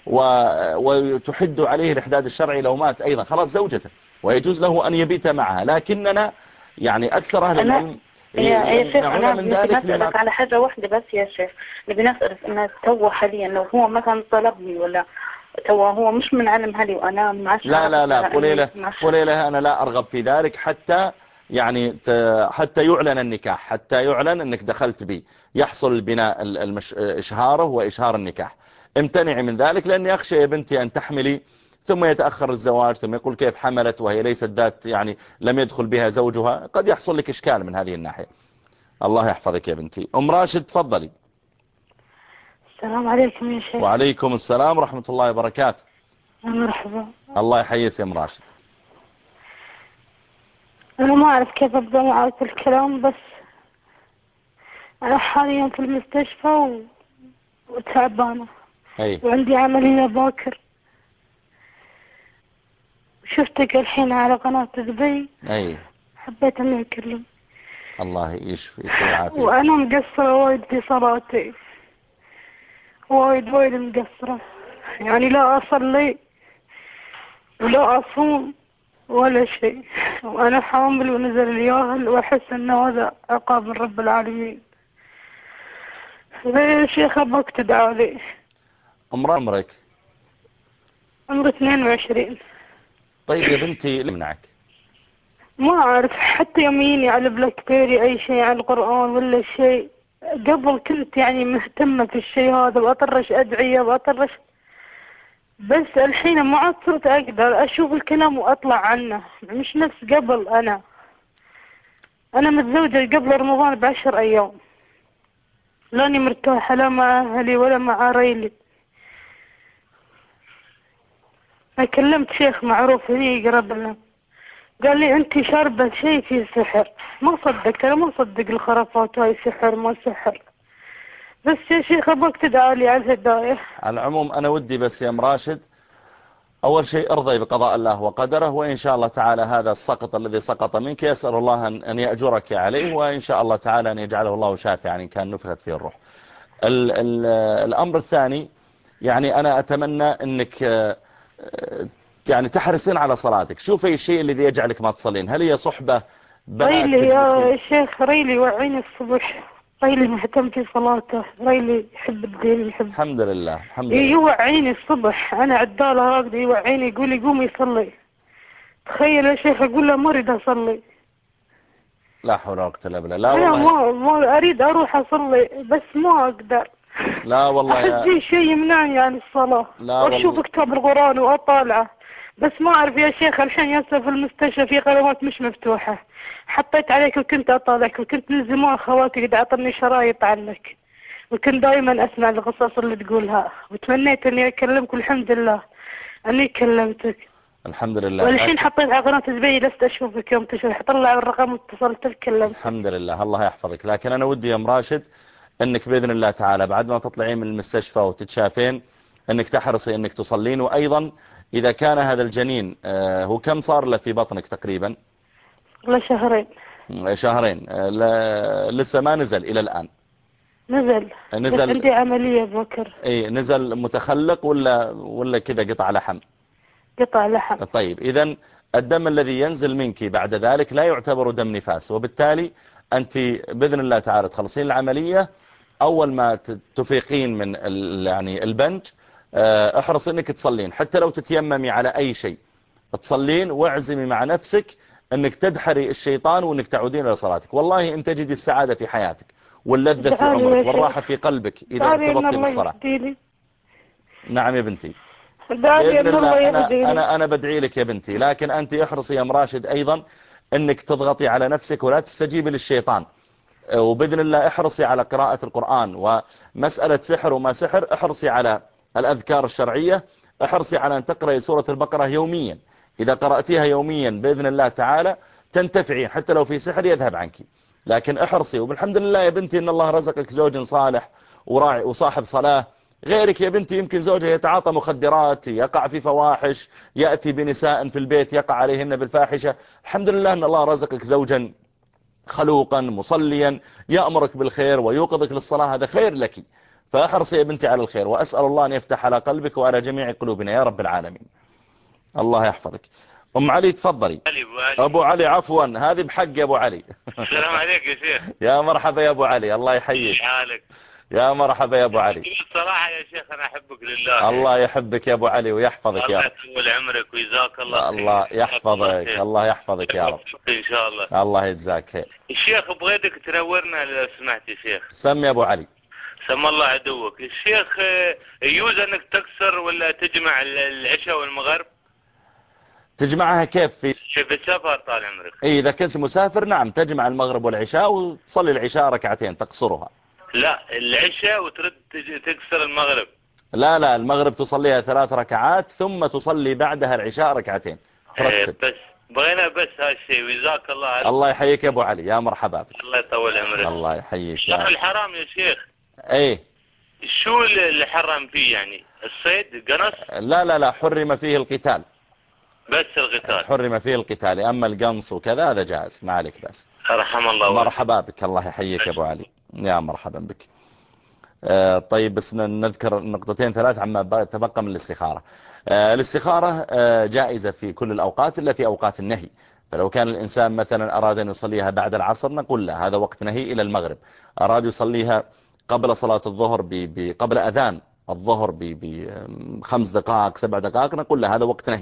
[SPEAKER 1] وتحد عليه الإحداد الشرعي لو مات أيضا خلاص زوجته ويجوز له أن يبيت معها. لكننا يعني أكثر أهل العلم
[SPEAKER 9] يمنعون من ذلك. لما على حاجة واحدة بس يا شيخ، نبي نسأل أن تو حاليا لو هو مثلا طلبني ولا تو هو مش من علم هلي وأنا معش.
[SPEAKER 1] لا لا لا قولي له قولي له أنا لا أرغب في ذلك حتى يعني حتى يعلن النكاح، حتى يعلن أنك دخلت بي، يحصل البناء المش... إشهاره وإشهار النكاح. امتنعي من ذلك لأني أخشى يا بنتي أن تحملي ثم يتأخر الزواج، ثم يقول كيف حملت وهي ليست ذات يعني لم يدخل بها زوجها، قد يحصل لك إشكال من هذه الناحية. الله يحفظك يا بنتي. أم راشد تفضلي.
[SPEAKER 10] السلام عليكم يا شيخ.
[SPEAKER 1] وعليكم السلام ورحمة الله وبركاته.
[SPEAKER 10] مرحبا.
[SPEAKER 1] الله يحييك يا أم راشد.
[SPEAKER 10] أنا ما أعرف كيف أبدأ معك الكلام، بس أنا حاليا في المستشفى و... وتعبانة.
[SPEAKER 1] أي.
[SPEAKER 10] وعندي عملية باكر. شفتك الحين على قناة دبي.
[SPEAKER 1] أي.
[SPEAKER 10] حبيت أني أكلم.
[SPEAKER 1] الله يشفيك ويعافيك.
[SPEAKER 10] وأنا مقصرة وايد في صلاتي، وايد وايد مقصرة، يعني لا أصلي ولا أصوم ولا شيء، وأنا حامل ونزل الياهل وأحس أنه هذا عقاب من رب العالمين. يا شيخ أبغاك تدعى لي.
[SPEAKER 1] عمر عمرك؟
[SPEAKER 10] عمري اثنين وعشرين.
[SPEAKER 1] طيب يا بنتي لمنعك؟
[SPEAKER 10] ما أعرف، حتى يميني على بلاك بيري أي شيء عن القرآن ولا شيء. قبل كنت يعني مهتمة في الشيء هذا وأطرش أدعية وأطرش، بس الحين ما عاد صرت أقدر أشوف الكلام وأطلع عنه، مش نفس قبل. أنا أنا متزوجة قبل رمضان بعشر أيام، لاني مرتاحة لا مع أهلي ولا مع ريلي. أنا كلمت شيخ معروف هني يقرب لنا، قال لي أنت شاربة شيء فيه سحر. ما صدقت، أنا ما أصدق الخرافات هاي، سحر ما سحر. بس يا شيخ أبغاك تدعى لي على الهداية.
[SPEAKER 1] على العموم أنا ودي بس يا أم راشد أول شيء ارضي بقضاء الله وقدره، وإن شاء الله تعالى هذا السقط الذي سقط منك يسأل الله أن يأجرك عليه، وإن شاء الله تعالى أن يجعله الله شافعا إن كان نفخت فيه الروح. ال ال الأمر الثاني، يعني أنا أتمنى أنك يعني تحرصين على صلاتك. شوفي الشيء الذي يجعلك ما تصلين، هل هي صحبة بنات
[SPEAKER 10] ريلي
[SPEAKER 1] تجلسين؟
[SPEAKER 10] يا شيخ ريلي وعيني الصبح، ريلي مهتم في صلاته، ريلي يحب الدين يحب.
[SPEAKER 1] الحمد لله الحمد لله.
[SPEAKER 10] يوعيني الصبح، أنا عدالة راقدة يوعيني يقول لي قومي يصلي. تخيل يا شيخ أقول له ما أريد أصلي.
[SPEAKER 1] لا حول ولا قوة إلا بالله. لا
[SPEAKER 10] أنا
[SPEAKER 1] والله
[SPEAKER 10] ما ما أريد أروح أصلي بس ما أقدر.
[SPEAKER 1] لا والله
[SPEAKER 10] أحس
[SPEAKER 1] يا
[SPEAKER 10] في شيء يمنعني عن الصلاة.
[SPEAKER 1] لا
[SPEAKER 10] وأشوف
[SPEAKER 1] والله.
[SPEAKER 10] كتاب القرآن وأطالعه، بس ما أعرف يا شيخ. الحين ياسر في المستشفى في قنوات مش مفتوحة، حطيت عليك وكنت أطالعك، وكنت من زمان خواتي قد أعطني شرايط عنك، وكنت دائما أسمع القصص اللي تقولها، وتمنيت إني أكلمك والحمد لله أني كلمتك.
[SPEAKER 1] الحمد لله.
[SPEAKER 10] والحين
[SPEAKER 1] لكن...
[SPEAKER 10] حطيت على قناة زبي لست أشوفك يوم تشوف، طلع الرقم واتصلت تكلمت.
[SPEAKER 1] الحمد لله الله يحفظك. لكن أنا ودي يا أم راشد أنك بإذن الله تعالى بعد ما تطلعين من المستشفى وتتشافين أنك تحرصي أنك تصلين. وأيضا إذا كان هذا الجنين آه هو كم صار له في بطنك تقريبا؟
[SPEAKER 10] لا شهرين.
[SPEAKER 1] شهرين. آه لسه ما نزل إلى الآن؟
[SPEAKER 10] نزل.
[SPEAKER 1] نزل.
[SPEAKER 10] بس عندي عملية بكر.
[SPEAKER 1] اي نزل متخلق ولا ولا كذا قطع لحم؟
[SPEAKER 10] قطع لحم.
[SPEAKER 1] طيب إذن الدم الذي ينزل منك بعد ذلك لا يعتبر دم نفاس، وبالتالي أنت بإذن الله تعالى تخلصين العملية. أول ما تفيقين من يعني البنج احرص أنك تصلين، حتى لو تتيممي على أي شيء تصلين، واعزمي مع نفسك أنك تدحري الشيطان وأنك تعودين إلى صلاتك. والله أن تجدي السعادة في حياتك واللذة في عمرك والراحة في قلبك إذا ارتبطتي بالصلاة. نعم يا بنتي بإذن الله. أنا, أنا, أنا بدعي لك يا بنتي، لكن أنت احرصي يا أم راشد أيضا أنك تضغطي على نفسك ولا تستجيبي للشيطان، وبإذن الله احرصي على قراءة القرآن. ومسألة سحر وما سحر احرصي على الأذكار الشرعية، احرصي على أن تقرأي سورة البقرة يوميا. إذا قرأتيها يوميا بإذن الله تعالى تنتفعين، حتى لو في سحر يذهب عنك. لكن احرصي. وبالحمد لله يا بنتي إن الله رزقك زوج صالح وراعي وصاحب صلاة. غيرك يا بنتي يمكن زوجها يتعاطى مخدرات، يقع في فواحش، يأتي بنساء في البيت يقع عليهن بالفاحشة. الحمد لله أن الله رزقك زوجا خلوقا مصليا يأمرك بالخير ويوقظك للصلاة، هذا خير لك. فأحرصي يا بنتي على الخير، وأسأل الله أن يفتح على قلبك وعلى جميع قلوبنا يا رب العالمين. الله يحفظك. أم علي تفضلي.
[SPEAKER 11] علي أبو علي.
[SPEAKER 1] أبو علي عفوا، هذه بحق يا أبو علي.
[SPEAKER 11] السلام عليك يا شيخ.
[SPEAKER 1] يا مرحبا يا أبو علي، الله يحييك.
[SPEAKER 11] حالك.
[SPEAKER 1] يا مرحبا يا أبو علي.
[SPEAKER 11] الصراحة يا شيخ أنا أحبك لله.
[SPEAKER 1] الله يحبك يا أبو علي ويحفظك يا رب.
[SPEAKER 11] الله يطول عمرك ويجزاك الله خير.
[SPEAKER 1] الله يحفظك الله يحفظك يا رب.
[SPEAKER 11] إن شاء الله.
[SPEAKER 1] الله يجزاك خير.
[SPEAKER 11] الشيخ بغيتك تنورنا لو سمحت يا شيخ.
[SPEAKER 1] سمي يا أبو علي.
[SPEAKER 11] سم الله عدوك. الشيخ يجوز أنك تكسر ولا تجمع العشاء والمغرب؟
[SPEAKER 1] تجمعها كيف؟ في
[SPEAKER 11] في السفر طال عمرك.
[SPEAKER 1] إيه إذا كنت مسافر نعم تجمع المغرب والعشاء وتصلي العشاء ركعتين تقصرها.
[SPEAKER 11] لا العشاء وترد تكسر المغرب.
[SPEAKER 1] لا لا المغرب تصليها ثلاث ركعات ثم تصلي بعدها العشاء ركعتين ترتب.
[SPEAKER 11] بس بغينا بس هالشيء وجزاك الله عارف.
[SPEAKER 1] الله يحييك يا أبو علي يا مرحبا بك.
[SPEAKER 11] الله يطول عمرك.
[SPEAKER 1] الله يحييك.
[SPEAKER 11] شهر الحرام يا شيخ.
[SPEAKER 1] ايه
[SPEAKER 11] شو اللي حرم فيه يعني؟ الصيد قنص؟
[SPEAKER 1] لا لا لا حرم فيه القتال.
[SPEAKER 11] بس القتال
[SPEAKER 1] حرم فيه القتال، أما القنص وكذا هذا جائز ما عليك بس.
[SPEAKER 11] رحم الله.
[SPEAKER 1] مرحبا بك. الله يحييك يا أبو علي يا مرحبا بك. آه طيب بس نذكر نقطتين ثلاث عما تبقى من الاستخارة. آه الاستخارة آه جائزة في كل الأوقات إلا في أوقات النهي. فلو كان الإنسان مثلا أراد أن يصليها بعد العصر نقول له هذا وقت نهي إلى المغرب. أراد يصليها قبل صلاة الظهر قبل أذان الظهر بخمس دقائق سبع دقائق نقول له هذا وقت نهي،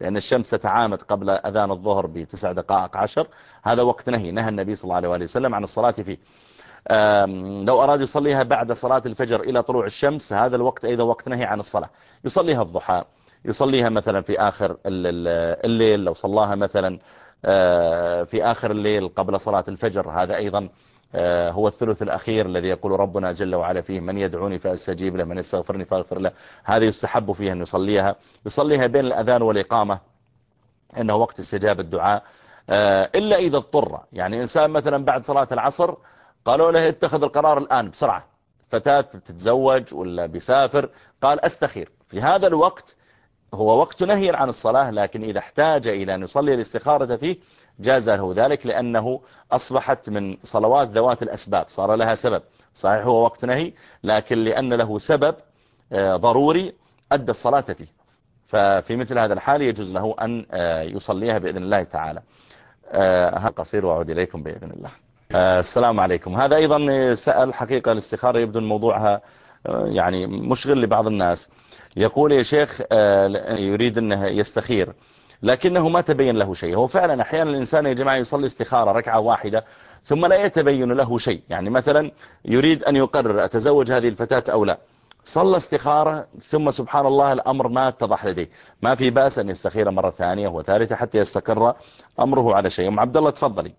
[SPEAKER 1] لأن الشمس تتعامد قبل أذان الظهر بتسع دقائق عشر، هذا وقت نهي، نهى النبي صلى الله عليه وسلم عن الصلاة فيه. لو أراد يصليها بعد صلاة الفجر إلى طلوع الشمس، هذا الوقت أيضا وقت نهي عن الصلاة. يصليها الضحى، يصليها مثلا في آخر الليل، لو صلاها مثلا في آخر الليل قبل صلاة الفجر، هذا أيضا هو الثلث الأخير الذي يقول ربنا جل وعلا فيه: من يدعوني فأستجيب له، من يستغفرني فأغفر له. هذا يستحب فيها أن يصليها يصليها بين الأذان والإقامة، إنه وقت استجابة الدعاء. إلا إذا اضطر، يعني إنسان مثلا بعد صلاة العصر قالوا له اتخذ القرار الآن بسرعة، فتاة بتتزوج ولا بيسافر، قال أستخير، في هذا الوقت هو وقت نهي عن الصلاة، لكن إذا احتاج إلى أن يصلي الاستخارة فيه جاز له ذلك، لأنه أصبحت من صلوات ذوات الأسباب، صار لها سبب. صحيح هو وقت نهي، لكن لأن له سبب ضروري أدى الصلاة فيه، ففي مثل هذا الحال يجوز له أن يصليها بإذن الله تعالى. هذا قصير وأعود إليكم بإذن الله. السلام عليكم. هذا أيضا سأل حقيقة الاستخارة، يبدو أن موضوعها يعني مشغل لبعض الناس. يقول يا شيخ يريد أنه يستخير لكنه ما تبين له شيء. هو فعلا أحيانا الإنسان يا جماعة يصلي استخارة ركعة واحدة ثم لا يتبين له شيء، يعني مثلا يريد أن يقرر أتزوج هذه الفتاة أو لا، صلى استخارة ثم سبحان الله الأمر ما اتضح لديه، ما في بأس أن يستخير مرة ثانية وثالثة حتى يستقر أمره على شيء. أم عبد الله تفضلي.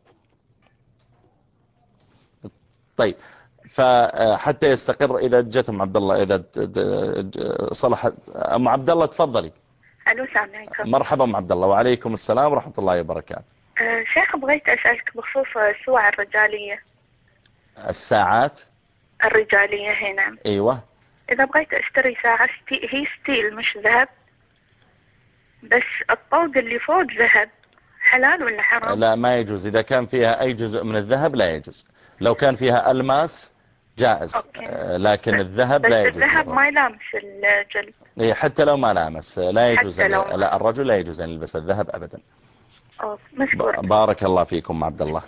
[SPEAKER 1] طيب، فحتى يستقر إذا جت أم عبد الله، إذا صلحت أم عبد الله تفضلي.
[SPEAKER 12] الو السلام عليكم.
[SPEAKER 1] مرحبا أم عبد الله. وعليكم السلام ورحمة الله وبركاته.
[SPEAKER 12] أه شيخ بغيت أسألك بخصوص السواع الرجالية.
[SPEAKER 1] الساعات
[SPEAKER 12] الرجالية هنا.
[SPEAKER 1] أيوة.
[SPEAKER 12] إذا بغيت أشتري ساعة ستي... هي ستيل مش ذهب، بس الطوق اللي فوق ذهب، حلال ولا حرام؟
[SPEAKER 1] لا ما يجوز، إذا كان فيها أي جزء من الذهب لا يجوز. لو كان فيها ألماس جائز. أوكي. لكن الذهب لا يجوز.
[SPEAKER 12] الذهب ما يلامس الجلد.
[SPEAKER 1] حتى لو ما لامس لا يجوز. لا الرجل لا يجوز أن يلبس الذهب أبدا.
[SPEAKER 12] أوه. مشكور.
[SPEAKER 1] بارك الله فيكم عبد الله.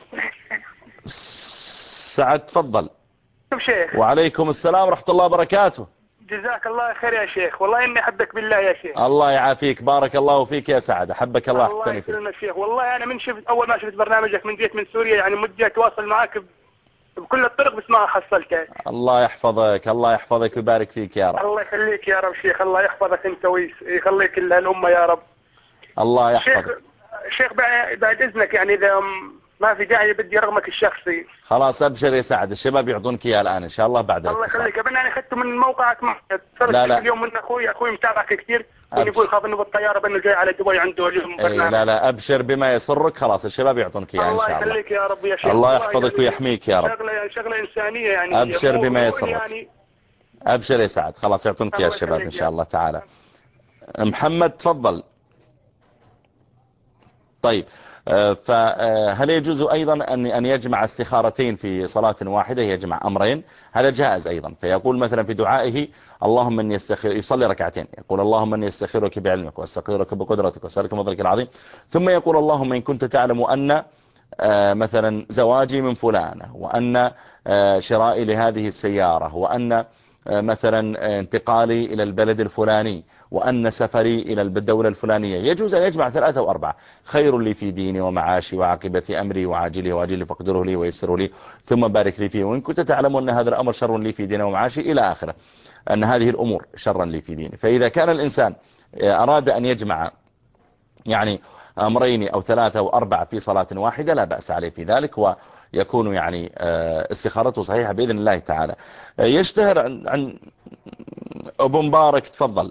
[SPEAKER 1] سعد تفضل.
[SPEAKER 13] شيخ.
[SPEAKER 1] وعليكم السلام ورحمة الله وبركاته.
[SPEAKER 13] جزاك الله خير يا شيخ، والله إني أحبك بالله يا شيخ.
[SPEAKER 1] الله يعافيك، بارك الله فيك يا سعد، أحبك الله.
[SPEAKER 13] الله يسلمك شيخ. والله أنا من شفت أول ما شفت برنامجك من جيت من سوريا، يعني مدي أتواصل معك بكل الطرق بس ما حصلتك.
[SPEAKER 1] الله يحفظك، الله يحفظك ويبارك فيك يا رب.
[SPEAKER 13] الله يخليك يا رب شيخ، الله يحفظك أنت ويخليك الأمة يا رب.
[SPEAKER 1] الله يحفظك.
[SPEAKER 13] شيخ, شيخ بعد إذنك يعني إذا ما في داعي بدي رقمك الشخصي.
[SPEAKER 1] خلاص أبشر يا سعد، الشباب يعطونك إياه الآن إن شاء الله بعد
[SPEAKER 13] الله يخليك. أنا يعني أخذته من موقعك،
[SPEAKER 1] لا لا
[SPEAKER 13] اليوم من أخوي أخوي متابعك كثير، يقول خاف إنه بالطيارة بأنه جاي على دبي عنده اليوم برنامج.
[SPEAKER 1] لا لا أبشر بما يسرك، خلاص الشباب يعطونك إياه إن شاء الله.
[SPEAKER 13] الله يخليك يا رب يا شيخ.
[SPEAKER 1] الله يحفظك ويحميك يا رب.
[SPEAKER 13] شغلة شغلة إنسانية يعني.
[SPEAKER 1] أبشر بما يسرك. يعني أبشر يا سعد، خلاص يعطونك إياه الشباب إن شاء الله تعالى. محمد تفضل. طيب، فهل يجوز أيضا أن أن يجمع استخارتين في صلاة واحدة، يجمع أمرين؟ هذا جائز أيضا. فيقول مثلا في دعائه اللهم من يستخير، يصلي ركعتين، يقول اللهم من يستخيرك بعلمك واستقدرك بقدرتك واسألك من فضلك العظيم، ثم يقول اللهم إن كنت تعلم أن مثلا زواجي من فلانة، وأن شرائي لهذه السيارة، وأن مثلا انتقالي إلى البلد الفلاني، وأن سفري إلى الدولة الفلانية. يجوز أن يجمع ثلاثة وأربعة. خير لي في ديني ومعاشي وعاقبة أمري وعاجله وعاجله فاقدره لي ويسره لي ثم بارك لي فيه، وإن كنت تعلم أن هذا الأمر شر لي في ديني ومعاشي إلى آخره، أن هذه الأمور شرا لي في ديني. فإذا كان الإنسان أراد أن يجمع يعني أمرين أو ثلاثة أو أربعة في صلاة واحدة لا بأس عليه في ذلك، ويكون يعني استخارته صحيحة بإذن الله تعالى. يشتهر عن, عن أبو مبارك تفضل.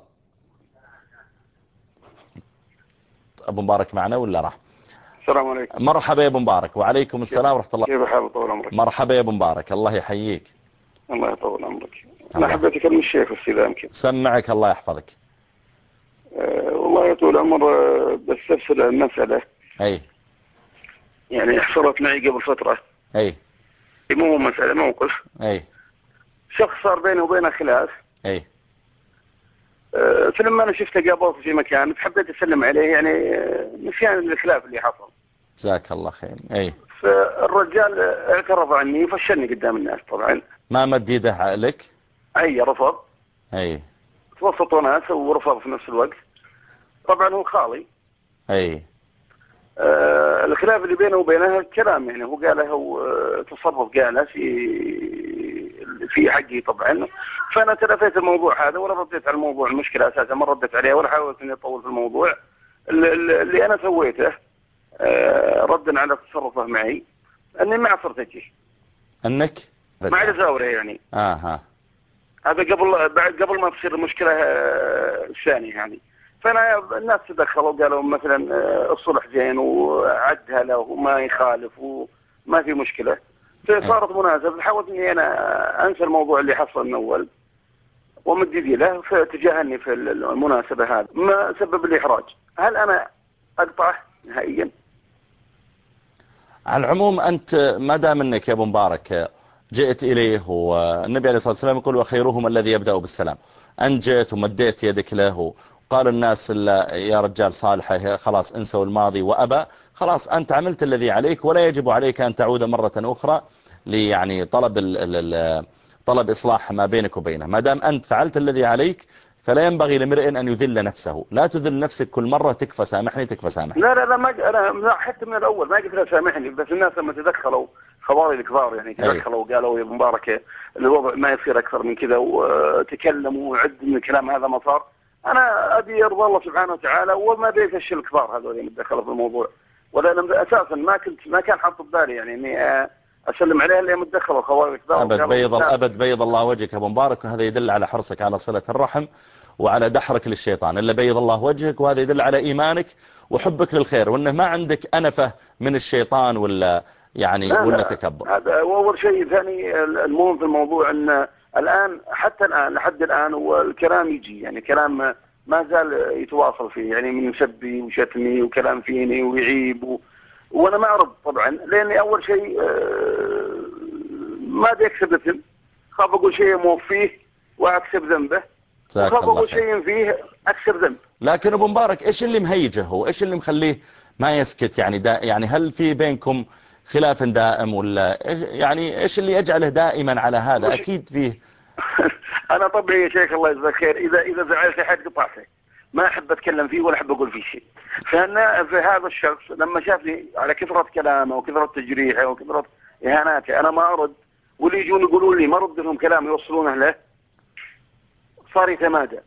[SPEAKER 1] أبو مبارك معنا ولا راح؟
[SPEAKER 14] السلام عليكم.
[SPEAKER 1] مرحبا يا أبو مبارك. وعليكم السلام ورحمة الله.
[SPEAKER 14] كيف حالك؟ طول عمرك.
[SPEAKER 1] مرحبا يا أبو مبارك، الله يحييك.
[SPEAKER 14] الله يطول عمرك. أنا حبيت أكلم الشيخ السلام كده.
[SPEAKER 1] سمعك الله يحفظك.
[SPEAKER 14] أه والله يطول عمر، بس أفسد المسألة.
[SPEAKER 1] أي.
[SPEAKER 14] يعني حصلت معي قبل فترة.
[SPEAKER 1] أي.
[SPEAKER 14] مو مسألة، موقف.
[SPEAKER 1] أي.
[SPEAKER 14] شخص صار بيني وبينه خلاف.
[SPEAKER 1] أي.
[SPEAKER 14] أه فلما أنا شفته قابلته في مكان حبيت أسلم عليه، يعني نسيان الخلاف اللي حصل.
[SPEAKER 1] جزاك الله خير. أي.
[SPEAKER 14] فالرجال اعترض عني وفشلني قدام الناس طبعا.
[SPEAKER 1] ما مد يده لك؟
[SPEAKER 14] أي رفض.
[SPEAKER 1] أي.
[SPEAKER 14] توسطوا ناس ورفض في نفس الوقت. طبعا هو خالي.
[SPEAKER 1] أي
[SPEAKER 14] آه الخلاف اللي بينه وبينها الكلام، يعني هو قاله آه تصرف قاله في في حقي طبعا، فأنا تلفيت الموضوع هذا ولا رديت على الموضوع، المشكلة أساسا ما رديت عليها ولا حاولت إني أطول في الموضوع. اللي أنا سويته آه ردا على تصرفه معي أني ما عصرتك
[SPEAKER 1] أنك
[SPEAKER 14] ما عاد أزاوره يعني.
[SPEAKER 1] آه
[SPEAKER 14] هذا قبل بعد قبل ما تصير المشكلة الثانية يعني. فأنا الناس تدخلوا قالوا مثلا الصلح زين وعدها له وما يخالف وما في مشكلة. صارت مناسبة حاولت إني أنا أنسى الموضوع اللي حصل من أول ومد يدي له، فتجاهلني في المناسبة هذه ما سبب لي إحراج. هل أنا أقطعه نهائيا؟
[SPEAKER 1] على العموم أنت ما دام أنك يا أبو مبارك جئت إليه، والنبي عليه الصلاة والسلام يقول وخيرهم الذي يبدأ بالسلام، أنت جئت ومديت يدك له وقال الناس يا رجال صالحة خلاص انسوا الماضي وأبى، خلاص أنت عملت الذي عليك ولا يجب عليك أن تعود مرة أخرى لي يعني طلب ال ال طلب إصلاح ما بينك وبينه. ما دام أنت فعلت الذي عليك فلا ينبغي لامرئ أن يذل نفسه، لا تذل نفسك كل مرة تكفى سامحني تكفى سامحني.
[SPEAKER 14] لا لا لا ما أنا حتى من الأول ما قلت له سامحني، بس الناس لما تدخلوا خواري الكبار يعني تدخلوا وقالوا يا ابو مبارك الوضع ما يصير أكثر من كذا وتكلموا وعد من الكلام هذا ما صار. أنا أبي يرضى الله سبحانه وتعالى وما بيفشل الكبار هذول اللي متدخلوا في الموضوع، ولا أساسا ما كنت ما كان حاط ببالي يعني إني أسلم عليها اللي متدخلوا خواري الكبار.
[SPEAKER 1] أبد بيض الأبد بيض الله وجهك يا أبو مبارك، وهذا يدل على حرصك على صلة الرحم وعلى دحرك للشيطان. إلا بيض الله وجهك، وهذا يدل على إيمانك وحبك للخير، وأنه ما عندك أنفة من الشيطان ولا يعني
[SPEAKER 14] لا
[SPEAKER 1] ولا
[SPEAKER 14] لا
[SPEAKER 1] تكبر.
[SPEAKER 14] هذا أول شيء. ثاني المهم في الموضوع أن الآن حتى الآن لحد الآن والكلام يجي يعني كلام ما زال يتواصل فيه يعني من سبي وشتمي وكلام فيني ويعيب و... وأنا ما أرد طبعا لأني أول شيء ما أدري أكسب الذنب، خاف أقول شيء موفيه وأكسب ذنبه، وخاف أقول شيء فيه أكسب ذنب.
[SPEAKER 1] لكن أبو مبارك إيش اللي مهيجه هو؟ إيش اللي مخليه ما يسكت يعني دا يعني هل في بينكم خلاف دائم ولا يعني إيش اللي يجعله دائما على هذا؟ أكيد فيه.
[SPEAKER 14] أنا طبعي يا شيخ الله يجزاك خير إذا إذا زعلت أحد قطعته، ما أحب أتكلم فيه ولا أحب أقول فيه شيء. فأنا في هذا الشخص لما شافني على كثرة كلامه وكثرة تجريحه وكثرة إهاناته أنا ما أرد، واللي يجون يقولوا لي ما رد لهم كلام يوصلونه له صار يتمادى.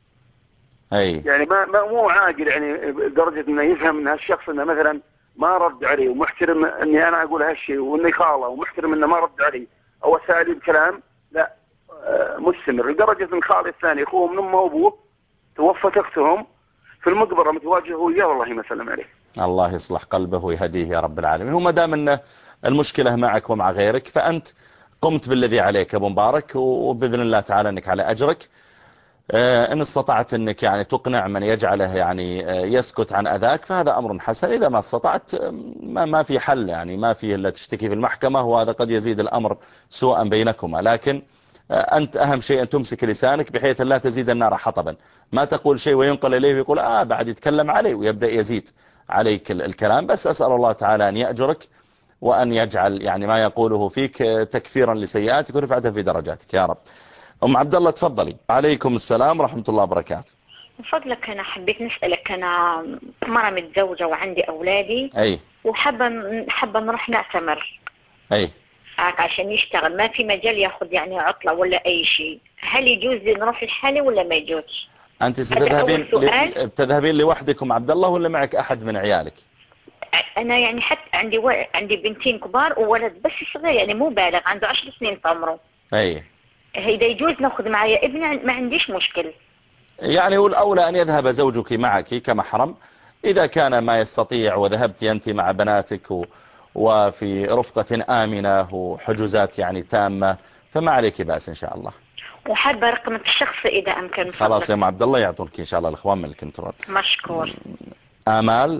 [SPEAKER 1] أي
[SPEAKER 14] يعني ما ما مو عاقل يعني درجة إنه يفهم من هالشخص إنه مثلا ما رد عليه ومحترم إني أنا أقول هالشيء وإني خاله ومحترم إنه ما رد عليه أو أساليب كلام لا مستمر، لدرجة إن خالي الثاني أخوه من أمه وأبوه توفت أختهم في المقبرة متواجه وياه والله ما سلم عليه.
[SPEAKER 1] الله يصلح قلبه ويهديه يا رب العالمين. هو ما دام إن المشكلة معك ومع غيرك فأنت قمت بالذي عليك أبو مبارك، وبإذن الله تعالى أنك على أجرك. إن استطعت أنك يعني تقنع من يجعله يعني يسكت عن أذاك فهذا أمر حسن، إذا ما استطعت ما ما في حل يعني ما فيه إلا تشتكي في المحكمة، وهذا قد يزيد الأمر سوءا بينكما. لكن أنت أهم شيء أن تمسك لسانك بحيث لا تزيد النار حطبا، ما تقول شيء وينقل إليه ويقول آه بعد يتكلم عليه ويبدأ يزيد عليك الكلام. بس أسأل الله تعالى أن يأجرك وأن يجعل يعني ما يقوله فيك تكفيرا لسيئاتك ورفعة في درجاتك يا رب. أم عبد الله تفضلي. عليكم السلام ورحمة الله وبركاته.
[SPEAKER 15] من فضلك أنا حبيت نسألك، أنا مرة متزوجة وعندي أولادي
[SPEAKER 1] أي
[SPEAKER 15] وحابة حابة نروح نعتمر
[SPEAKER 1] أي
[SPEAKER 15] عشان يشتغل، ما في مجال ياخذ يعني عطلة ولا أي شيء، هل يجوز لي نروح الحالي ولا ما يجوز؟
[SPEAKER 1] أنت ستذهبين ل... تذهبين لوحدك أم عبد الله ولا معك أحد من عيالك؟
[SPEAKER 15] أنا يعني حتى عندي و... عندي بنتين كبار وولد بس صغير يعني مو بالغ عنده عشر سنين في عمره.
[SPEAKER 1] أي
[SPEAKER 15] إذا يجوز نأخذ معي ابني ما عنديش مشكلة.
[SPEAKER 1] يعني هو الأولى أن يذهب زوجك معك كمحرم، إذا كان ما يستطيع وذهبت أنت مع بناتك و... وفي رفقة آمنة وحجوزات يعني تامة فما عليك بأس إن شاء الله.
[SPEAKER 15] وحابة رقمك الشخصي إذا أمكن.
[SPEAKER 1] خلاص يا أم عبد الله يعطونك إن شاء الله الإخوان من الكنترول.
[SPEAKER 15] مشكور.
[SPEAKER 1] آمال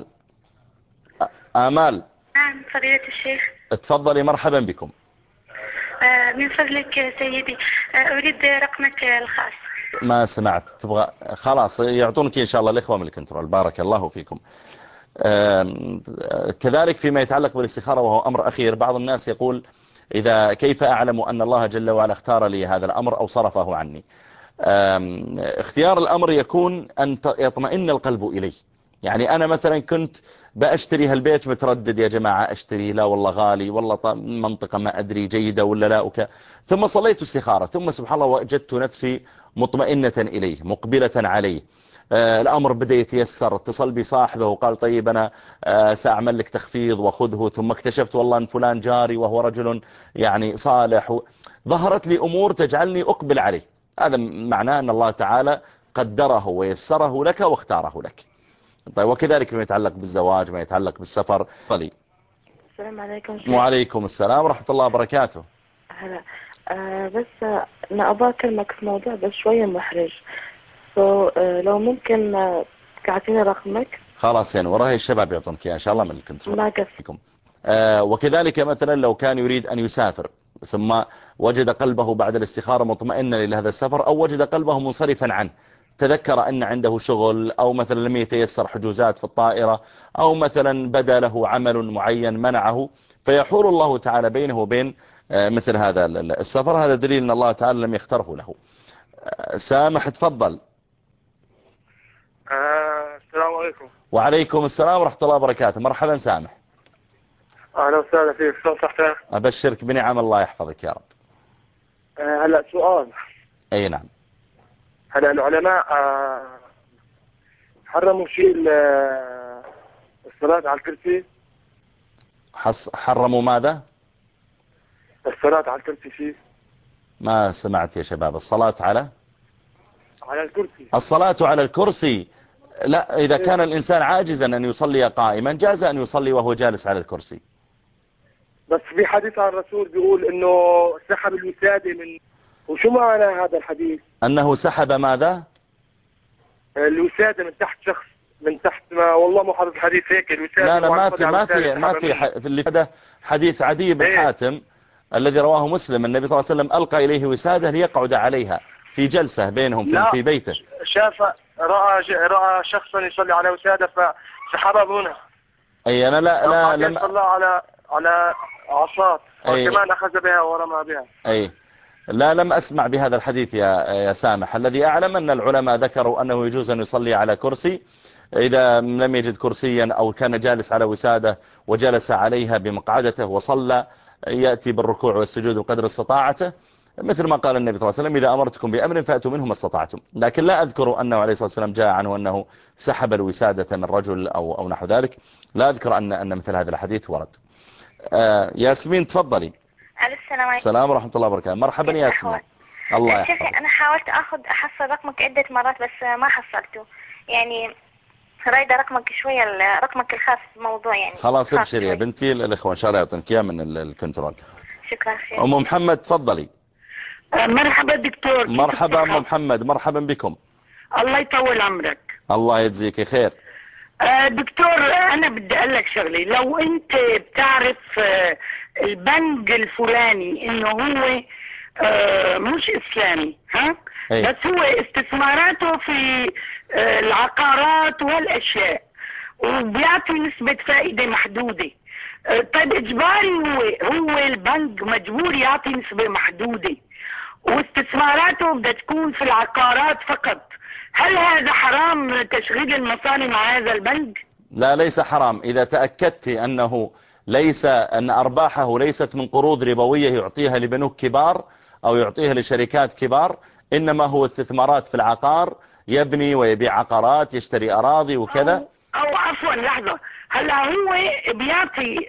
[SPEAKER 1] آمال
[SPEAKER 12] نعم فضيلة الشيخ.
[SPEAKER 1] تفضلي مرحبا بكم.
[SPEAKER 12] آه من فضلك سيدي آه أريد رقمك الخاص.
[SPEAKER 1] ما سمعت تبغى خلاص يعطونك إن شاء الله الإخوة من الكنترول. بارك الله فيكم. كذلك فيما يتعلق بالاستخارة وهو أمر أخير، بعض الناس يقول إذا كيف أعلم أن الله جل وعلا اختار لي هذا الأمر أو صرفه عني؟ اختيار الأمر يكون أن يطمئن القلب إليه، يعني أنا مثلا كنت بأشتري هالبيت متردد يا جماعة أشتري، لا والله غالي، والله منطقة ما أدري جيدة ولا لا وك... ثم صليت استخارة، ثم سبحان الله وجدت نفسي مطمئنة إليه مقبلة عليه. آه الأمر بدأ يتيسر، اتصل بي صاحبه وقال طيب أنا آه سأعمل لك تخفيض وخذه، ثم اكتشفت والله أن فلان جاري وهو رجل يعني صالح و... ظهرت لي أمور تجعلني أقبل عليه. هذا معناه أن الله تعالى قدره ويسره لك واختاره لك. طيب وكذلك ما يتعلق بالزواج، ما يتعلق بالسفر. طلي.
[SPEAKER 16] السلام عليكم.
[SPEAKER 1] وعليكم السلام ورحمة الله وبركاته.
[SPEAKER 16] هلا. آه بس أنا أبغى أكلمك في موضوع بس شوية محرج. سو آه لو ممكن آه تعطيني رقمك.
[SPEAKER 1] خلاص يعني وراي الشباب يعطونك إن شاء الله من الكنترول.
[SPEAKER 16] ما قصدكم.
[SPEAKER 1] آه وكذلك مثلا لو كان يريد أن يسافر ثم وجد قلبه بعد الاستخارة مطمئنا لهذا السفر، أو وجد قلبه منصرفا عنه، تذكر أن عنده شغل، أو مثلا لم يتيسر حجوزات في الطائرة، أو مثلا بدا له عمل معين منعه، فيحول الله تعالى بينه وبين مثل هذا السفر. هذا دليل أن الله تعالى لم يختاره له. سامح تفضل.
[SPEAKER 17] آه السلام عليكم.
[SPEAKER 1] وعليكم السلام ورحمة الله وبركاته. مرحبا سامح.
[SPEAKER 17] أهلا وسهلا فيك. شلون صحتك؟
[SPEAKER 1] أبشرك بنعم الله يحفظك يا رب.
[SPEAKER 17] آه هلا سؤال.
[SPEAKER 1] أي نعم.
[SPEAKER 17] هلا العلماء آه حرموا شيء الصلاة على الكرسي.
[SPEAKER 1] حص حرموا ماذا؟
[SPEAKER 17] الصلاة على الكرسي شيء.
[SPEAKER 1] ما سمعت يا شباب. الصلاة على
[SPEAKER 17] على الكرسي.
[SPEAKER 1] الصلاة على الكرسي لا، إذا كان الإنسان عاجزا أن يصلي قائما جاز أن يصلي وهو جالس على الكرسي.
[SPEAKER 17] بس في حديث عن الرسول بيقول إنه سحب الوسادة من، وشو معنى هذا الحديث؟
[SPEAKER 1] أنه سحب ماذا؟
[SPEAKER 17] الوسادة من تحت شخص، من تحت ما والله مو حافظ الحديث هيك. الوسادة
[SPEAKER 1] لا لا ما في ما في ما في في اللي هذا حديث عدي بن
[SPEAKER 17] ايه؟
[SPEAKER 1] حاتم الذي رواه مسلم. النبي صلى الله عليه وسلم ألقى إليه وسادة ليقعد عليها في جلسة بينهم في, في بيته.
[SPEAKER 17] شاف رأى رأى شخصا يصلي على وسادة فسحبها هنا.
[SPEAKER 1] أي أنا لا لا
[SPEAKER 17] لم صلى على على عصات وكمان أخذ بها ورمى بها.
[SPEAKER 1] أي لا لم أسمع بهذا الحديث يا يا سامح. الذي أعلم أن العلماء ذكروا أنه يجوز أن يصلي على كرسي إذا لم يجد كرسيا أو كان جالس على وسادة وجلس عليها بمقعدته وصلى، يأتي بالركوع والسجود بقدر استطاعته، مثل ما قال النبي صلى الله عليه وسلم إذا أمرتكم بأمر فأتوا منه ما استطعتم. لكن لا أذكر أنه عليه الصلاة والسلام جاء عنه أنه سحب الوسادة من رجل أو أو نحو ذلك. لا أذكر أن أن مثل هذا الحديث ورد. آه ياسمين تفضلي.
[SPEAKER 18] السلام عليكم.
[SPEAKER 1] السلام ورحمة الله وبركاته. مرحبا يا ياسمين. الله يحفظك.
[SPEAKER 18] شوفي أنا حاولت أخذ أحصل رقمك عدة مرات بس ما حصلته، يعني رايدة رقمك شوية، رقمك الخاص بموضوع يعني.
[SPEAKER 1] خلاص ابشري يا بنتي، الإخوة إن شاء الله يعطونك إياه من الكنترول.
[SPEAKER 18] شكرا خير.
[SPEAKER 1] أم محمد تفضلي.
[SPEAKER 19] مرحبا دكتور.
[SPEAKER 1] مرحبا أم محمد. مرحبا بكم.
[SPEAKER 19] الله يطول عمرك.
[SPEAKER 1] الله يجزيك خير.
[SPEAKER 19] آه دكتور أنا بدي أقول لك شغلة. لو أنت بتعرف آه البنك الفلاني إنه هو آه مش إسلامي ها
[SPEAKER 1] أي.
[SPEAKER 19] بس هو استثماراته في آه العقارات والأشياء وبيعطي نسبة فائدة محدودة. آه طيب إجباري هو هو البنك مجبور يعطي نسبة محدودة واستثماراته بدها تكون في العقارات فقط. هل هذا حرام تشغيل المصاري مع هذا البنك؟
[SPEAKER 1] لا ليس حرام إذا تأكدت أنه ليس أن أرباحه ليست من قروض ربوية يعطيها لبنوك كبار أو يعطيها لشركات كبار، إنما هو استثمارات في العقار، يبني ويبيع عقارات، يشتري أراضي وكذا.
[SPEAKER 19] أو, أو عفوا لحظة، هلا هو بيعطي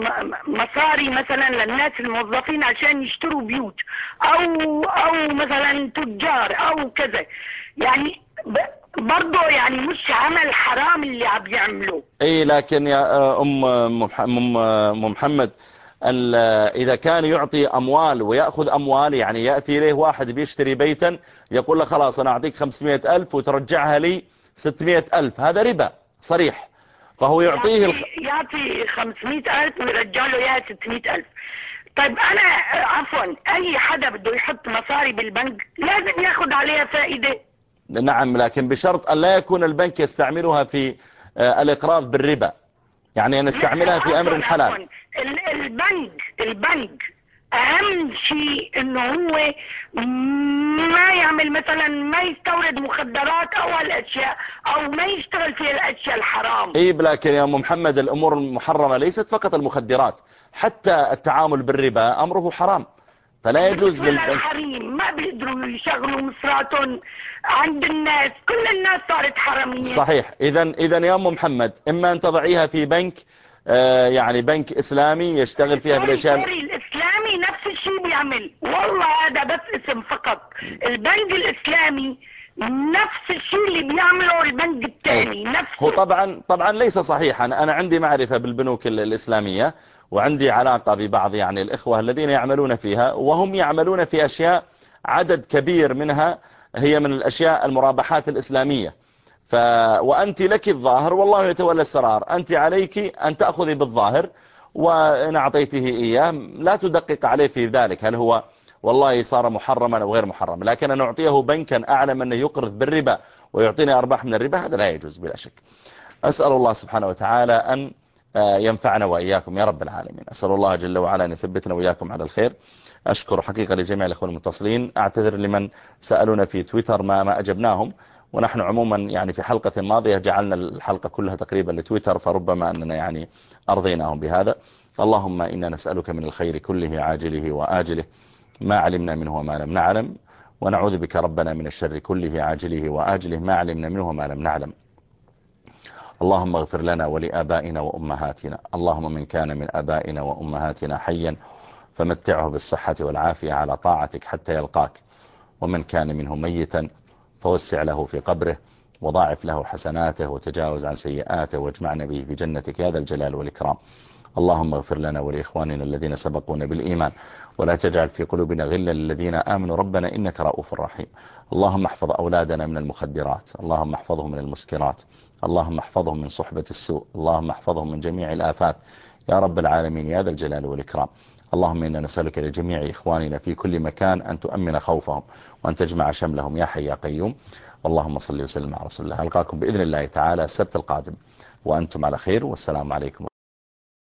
[SPEAKER 19] مصاري مثلا للناس الموظفين عشان يشتروا بيوت أو أو مثلا تجار أو كذا، يعني برضه يعني مش عمل حرام اللي عم يعملوه.
[SPEAKER 1] اي لكن يا ام ام محمد إذا كان يعطي أموال ويأخذ أموال، يعني يأتي إليه واحد بيشتري بيتا يقول له خلاص أنا أعطيك خمسمائة ألف وترجعها لي ستمائة ألف، هذا ربا صريح. فهو يعطيه
[SPEAKER 19] يعطي, يعطي خمسمائة ألف ويرجع له إياها ستمائة ألف. طيب أنا عفوا أي حدا بده يحط مصاري بالبنك لازم يأخذ عليها فائدة.
[SPEAKER 1] نعم، لكن بشرط أن لا يكون البنك يستعملها في الإقراض بالربا، يعني أن يستعملها في أمر حلال.
[SPEAKER 19] البنك البنك اهم شيء انه هو ما يعمل مثلا ما يستورد مخدرات او هالاشياء او ما يشتغل في الاشياء الحرام.
[SPEAKER 1] اي لكن يا ام محمد الامور المحرمة ليست فقط المخدرات، حتى التعامل بالربا امره حرام، فلا يجوز
[SPEAKER 19] للبنك. الحريم ما بيقدروا يشغلوا مصراتهم عند الناس، كل الناس صارت حرامية.
[SPEAKER 1] صحيح. اذا اذا يا ام محمد اما ان تضعيها في بنك آه يعني بنك اسلامي يشتغل فيها بالاشياء.
[SPEAKER 19] الاسلامي نفس الشيء بيعمل، والله هذا بس اسم فقط. البنك الاسلامي نفس الشيء اللي بيعمله البنك الثاني نفسه.
[SPEAKER 1] هو طبعا طبعا ليس صحيحا. انا عندي معرفة بالبنوك الاسلامية وعندي علاقة ببعض يعني الاخوة الذين يعملون فيها، وهم يعملون في اشياء عدد كبير منها هي من الاشياء المرابحات الاسلامية. ف... وأنت لك الظاهر والله يتولى السرار، أنت عليك أن تأخذي بالظاهر، وإن أعطيته إياه لا تدقق عليه في ذلك هل هو والله صار محرما أو غير محرم. لكن أن أعطيه بنكا أعلم أنه يقرض بالربا ويعطيني أرباح من الربا هذا لا يجوز بلا شك. أسأل الله سبحانه وتعالى أن ينفعنا وإياكم يا رب العالمين. أسأل الله جل وعلا أن يثبتنا وإياكم على الخير. أشكر حقيقة لجميع الأخوة المتصلين. أعتذر لمن سألونا في تويتر ما ما أجبناهم، ونحن عموما يعني في حلقة ماضية جعلنا الحلقة كلها تقريبا لتويتر، فربما أننا يعني أرضيناهم بهذا. اللهم إنا نسألك من الخير كله عاجله وآجله ما علمنا منه وما لم نعلم، ونعوذ بك ربنا من الشر كله عاجله وآجله ما علمنا منه وما لم نعلم. اللهم اغفر لنا ولآبائنا وأمهاتنا. اللهم من كان من آبائنا وأمهاتنا حيا فمتعه بالصحة والعافية على طاعتك حتى يلقاك، ومن كان منه ميتا فوسع له في قبره وضاعف له حسناته وتجاوز عن سيئاته واجمعنا به في جنتك يا ذا الجلال والإكرام. اللهم اغفر لنا ولإخواننا الذين سبقونا بالإيمان ولا تجعل في قلوبنا غلا للذين آمنوا ربنا إنك رؤوف رحيم. اللهم احفظ أولادنا من المخدرات، اللهم احفظهم من المسكرات، اللهم احفظهم من صحبة السوء، اللهم احفظهم من جميع الآفات يا رب العالمين يا ذا الجلال والإكرام. اللهم إنا نسألك لجميع إخواننا في كل مكان أن تؤمن خوفهم وأن تجمع شملهم يا حي يا قيوم. اللهم صل وسلم على رسول الله. ألقاكم بإذن الله تعالى السبت القادم وأنتم على خير، والسلام عليكم.